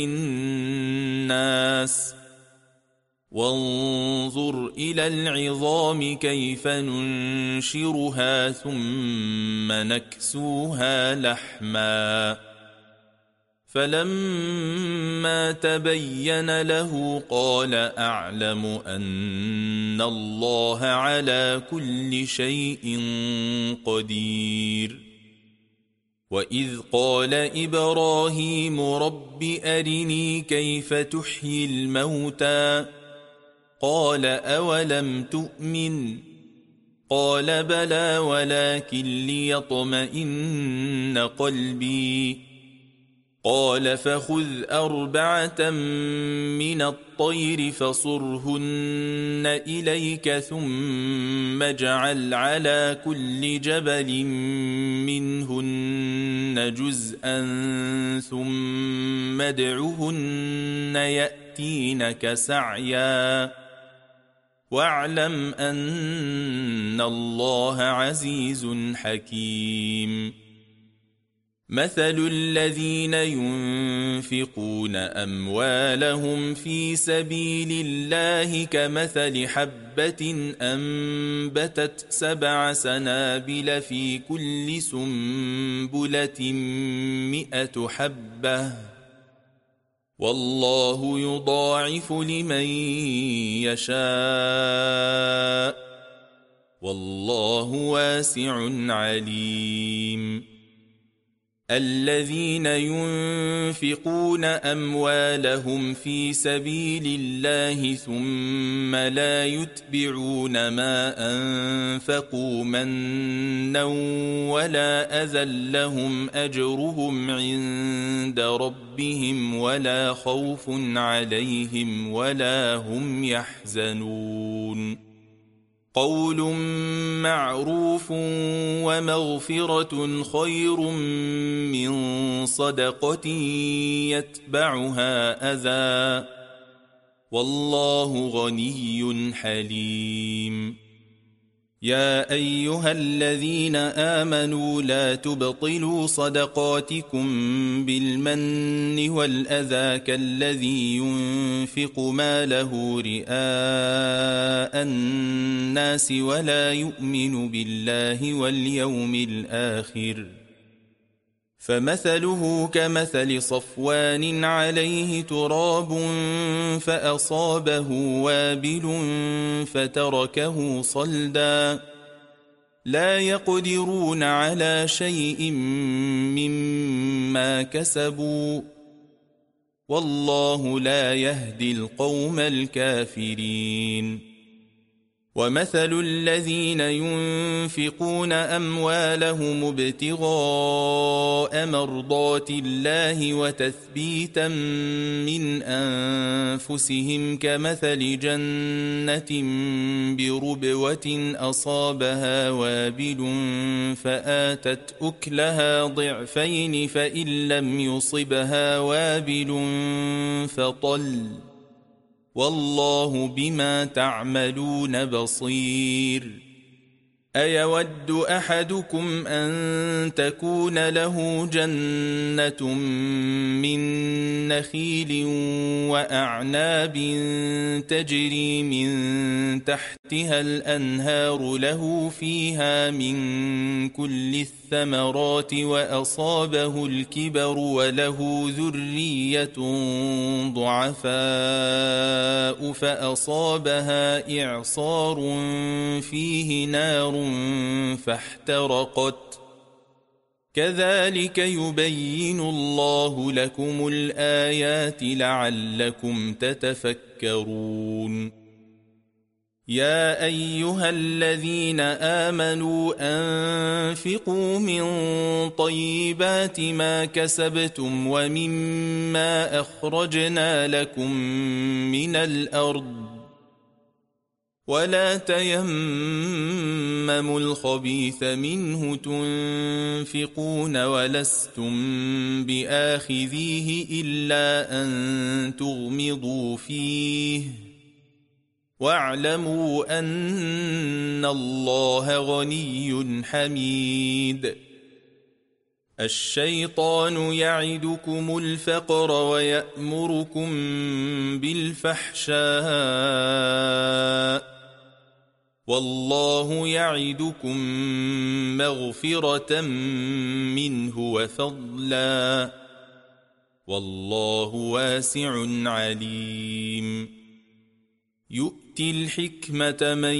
للناس وانظر إلى العظام كيف ننشرها ثم نكسوها لحما فلما تبين له قال أعلم أن الله على كل شيء قدير. وإذ قال إبراهيم رب أرني كيف تحيي الموتى قال أولم تؤمن قال بلى ولكن ليطمئن قلبي قال فخذ أربعة من الطير فصرهن إليك ثم اجعل على كل جبل منهن جزءا ثم ادعهن يأتينك سعيا واعلم أن الله عزيز حكيم. مثل الذين ينفقون أموالهم في سبيل الله كمثل حبة أنبتت سبع سنابل في كل سنبلة مئة حبة والله يضاعف لمن يشاء والله واسع عليم. الذين ينفقون أموالهم في سبيل الله ثم لا يتبعون ما أنفقوا منا ولا أذى لهم أجرهم عند ربهم ولا خوف عليهم ولا هم يحزنون قول معروف ومغفرة خير من صدقة يتبعها أذى والله غني حليم يا أيها الذين آمنوا لا تبطلوا صدقاتكم بالمن والأذى كالذي ينفق ماله رئاء الناس ولا يؤمن بالله واليوم الآخر فمثله كمثل صفوان عليه تراب فأصابه وابل فتركه صلدا لا يقدرون على شيء مما كسبوا والله لا يهدي القوم الكافرين ومثل الذين ينفقون أموالهم ابتغاء مرضات الله وتثبيتا من أنفسهم كمثل جنة بربوة أصابها وابل فآتت أكلها ضعفين فإن لم يصبها وابل فطل والله بما تعملون بصير أيود أحدكم أن تكون له جنة من نخيل وأعناب تجري من تحتها الأنهار له فيها من كل الثمرات وأصابه الكبر وله ذرية ضعفاء فأصابها إعصار فيه نار فاحترقت كذلك يبين الله لكم الآيات لعلكم تتفكرون يا أيها الذين آمنوا أنفقوا من طيبات ما كسبتم ومما أخرجنا لكم من الأرض ولا تيمموا الخبيث منه تنفقون ولستم بآخذيه إلا أن تغمضوا فيه واعلموا أن الله غني حميد الشيطان يعدكم الفقر ويأمركم بالفحشاء والله يعدكم مغفرة منه وفضلا والله واسع عليم يؤتي الحكمة من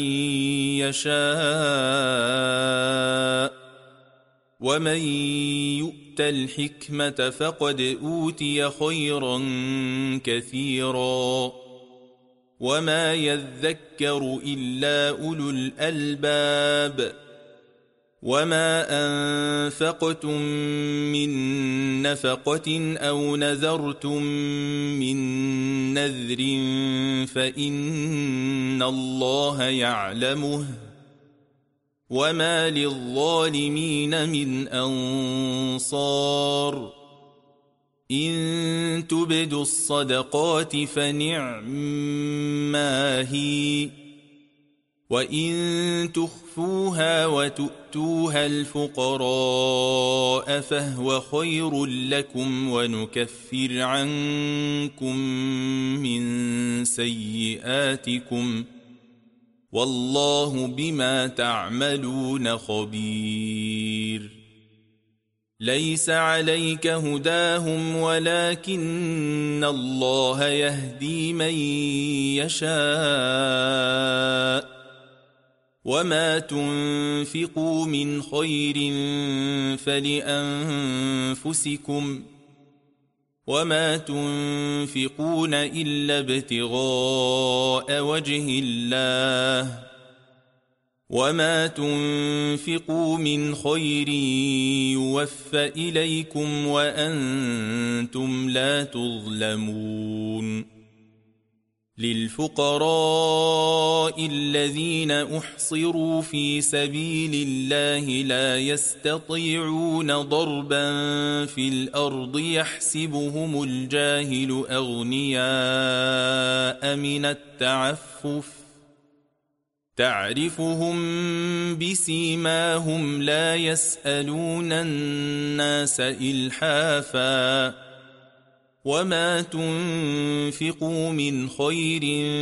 يشاء ومن يؤت الحكمة فقد أوتي خيرا كثيرا وما يذكر إلا أولو الألباب وما أنفقتم من نفقة أو نذرتم من نذر فإن الله يعلمه وما للظالمين من أنصار إن تبدوا الصدقات فنعما هي وإن تخفوها وتؤتوها الفقراء فهو خير لكم ونكفر عنكم من سيئاتكم والله بما تعملون خبير ليس عليك هداهم ولكن الله يهدي من يشاء وما تنفقوا من خير فلأنفسكم وما تنفقون إلا ابتغاء وجه الله وما تنفقوا من خير يوفى إليكم وأنتم لا تظلمون للفقراء الذين أحصروا في سبيل الله لا يستطيعون ضربا في الأرض يحسبهم الجاهل أغنياء من التعفف تعرفهم بسيماهم لا يسألون الناس إلحافا وما تنفقوا من خير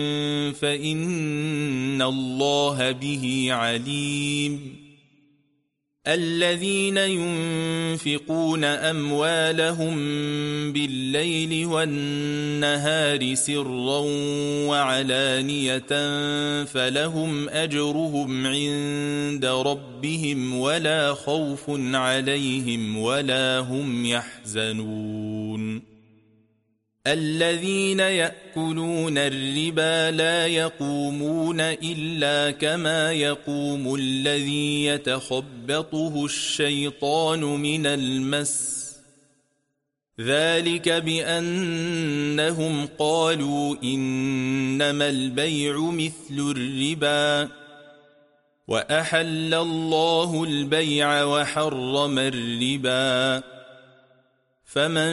فإن الله به عليم الذين ينفقون أموالهم بالليل والنهار سرا وعلانية فلهم أجرهم عند ربهم ولا خوف عليهم ولا هم يحزنون الذين يأكلون الربا لا يقومون إلا كما يقوم الذي يتخبطه الشيطان من المس ذلك بأنهم قالوا إنما البيع مثل الربا وأحل الله البيع وحرم الربا فمن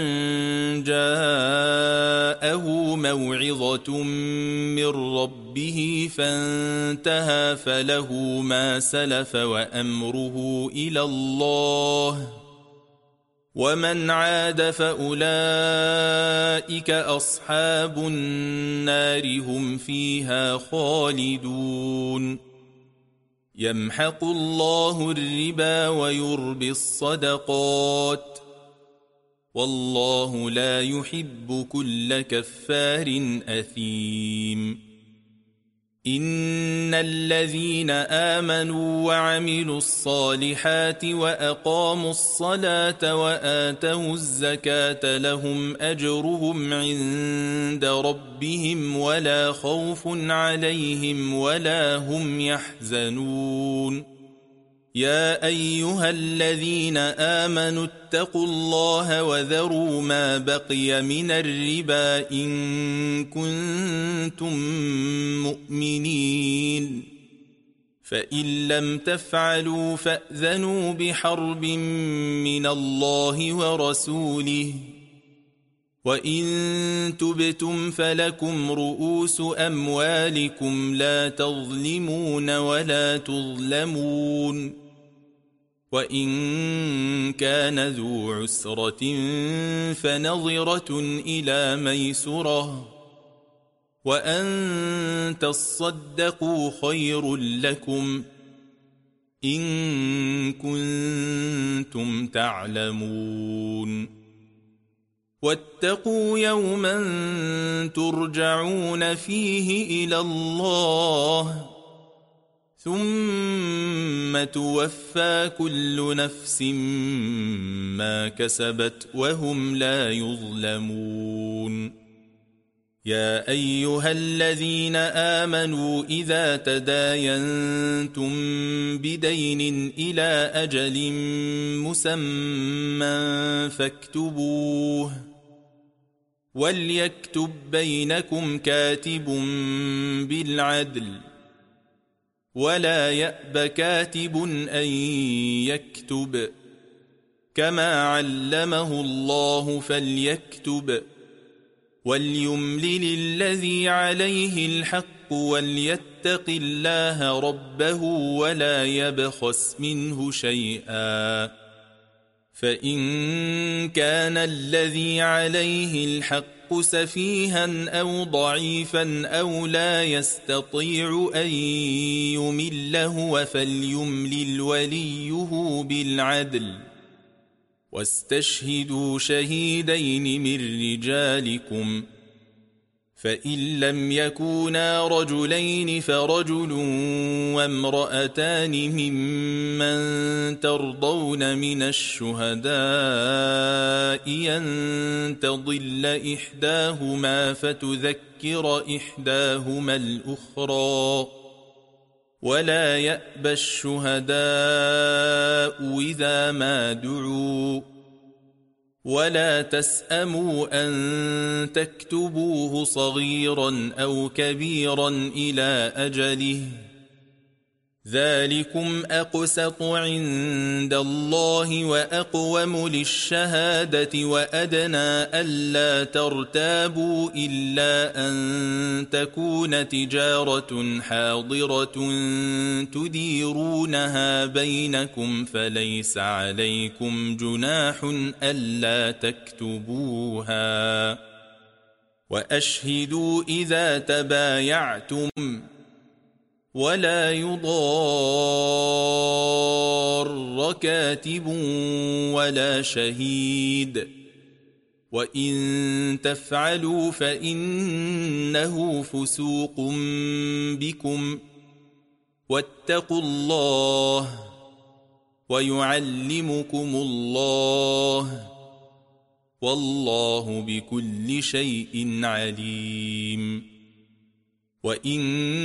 جاءه موعظة من ربه فانتهى فله ما سلف وأمره إلى الله ومن عاد فأولئك أصحاب النار هم فيها خالدون يمحق الله الربا ويربي الصدقات والله لا يحب كل كفار أثيم إن الذين آمنوا وعملوا الصالحات وأقاموا الصلاة وآتوا الزكاة لهم أجرهم عند ربهم ولا خوف عليهم ولا هم يحزنون يا أيها الذين آمنوا اتقوا الله وذروا ما بقي من الربا إن كنتم مؤمنين فإن لم تفعلوا فأذنوا بحرب من الله ورسوله وإن تبتم فلكم رؤوس أموالكم لا تظلمون ولا تظلمون وإن كان ذو عسرة فنظرة إلى ميسرة وأن تصدقوا خير لكم إن كنتم تعلمون واتقوا يوما ترجعون فيه إلى الله ثم توفى كل نفس ما كسبت وهم لا يظلمون يا أيها الذين آمنوا إذا تداينتم بدين إلى أجل مسمى فاكتبوه وليكتب بينكم كاتب بالعدل ولا يأب كاتب أن يكتب كما علمه الله فليكتب وليملل الذي عليه الحق وليتق الله ربه ولا يبخس منه شيئا فإن كان الذي عليه الحق سفيها أو ضعيفا أو لا يستطيع أن يمله فليملل وليه بالعدل واستشهدوا شهيدين من رجالكم فإن لم يكونا رجلين فرجل وامرأتان ممن ترضون من الشهداء أن تضل إحداهما فتذكر إحداهما الأخرى ولا يأبى الشهداء إذا ما دعوا ولا تسأموا أن تكتبوه صغيرا أو كبيرا إلى أجله ذلكم أقسط عند الله وأقوم للشهادة وأدنى ألا ترتابوا إلا أن تكون تجارة حاضرة تديرونها بينكم فليس عليكم جناح ألا تكتبوها وأشهدوا إذا تبايعتم ولا يضار كاتب ولا شهيد وإن تفعلوا فإنه فسوق بكم واتقوا الله ويعلمكم الله والله بكل شيء عليم. وإن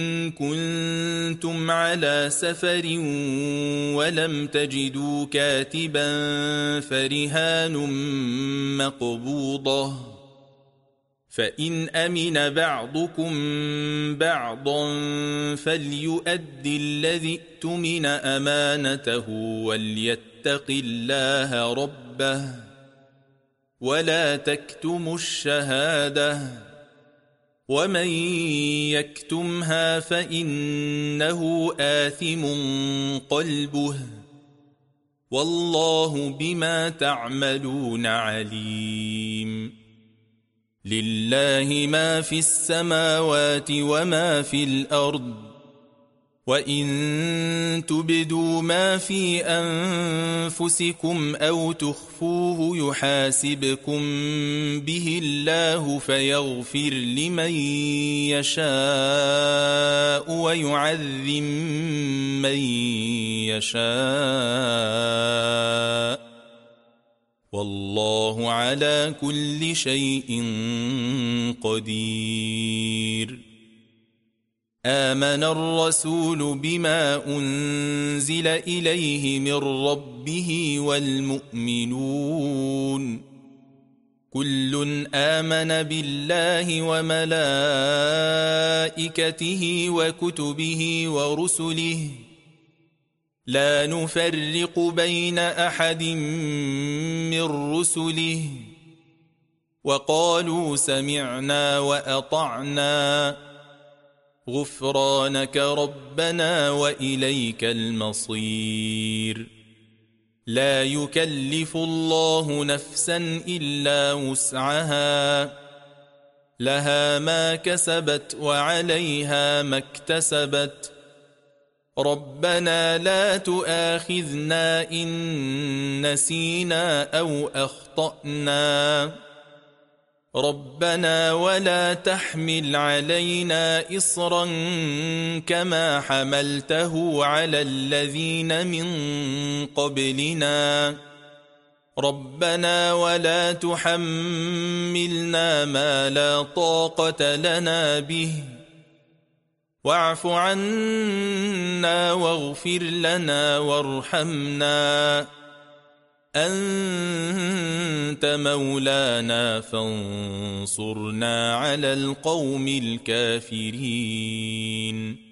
كنتم على سفر ولم تجدوا كاتبا فرهان مقبوضة فإن أمن بعضكم بعضا فليؤدي الذي ائتمن أمانته وليتق الله ربه ولا تكتموا الشهادة ومن يكتمها فإنه آثم قلبه والله بما تعملون عليم. لله ما في السماوات وما في الأرض وإن تبدوا ما في أنفسكم أو تخفوه يحاسبكم به الله فيغفر لمن يشاء ويعذب من يشاء والله على كل شيء قدير. آمن الرسول بما أنزل إليه من ربه والمؤمنون كل آمن بالله وملائكته وكتبه ورسله لا نفرق بين أحد من رسله وقالوا سمعنا وأطعنا غفرانك ربنا وإليك المصير. لا يكلف الله نفسا إلا وسعها لها ما كسبت وعليها ما اكتسبت ربنا لا تؤاخذنا إن نسينا أو أخطأنا ربنا ولا تحمل علينا إصرا كما حملته على الذين من قبلنا ربنا ولا تحملنا ما لا طاقة لنا به واعف عنا واغفر لنا وارحمنا أنت مولانا فانصرنا على القوم الكافرين.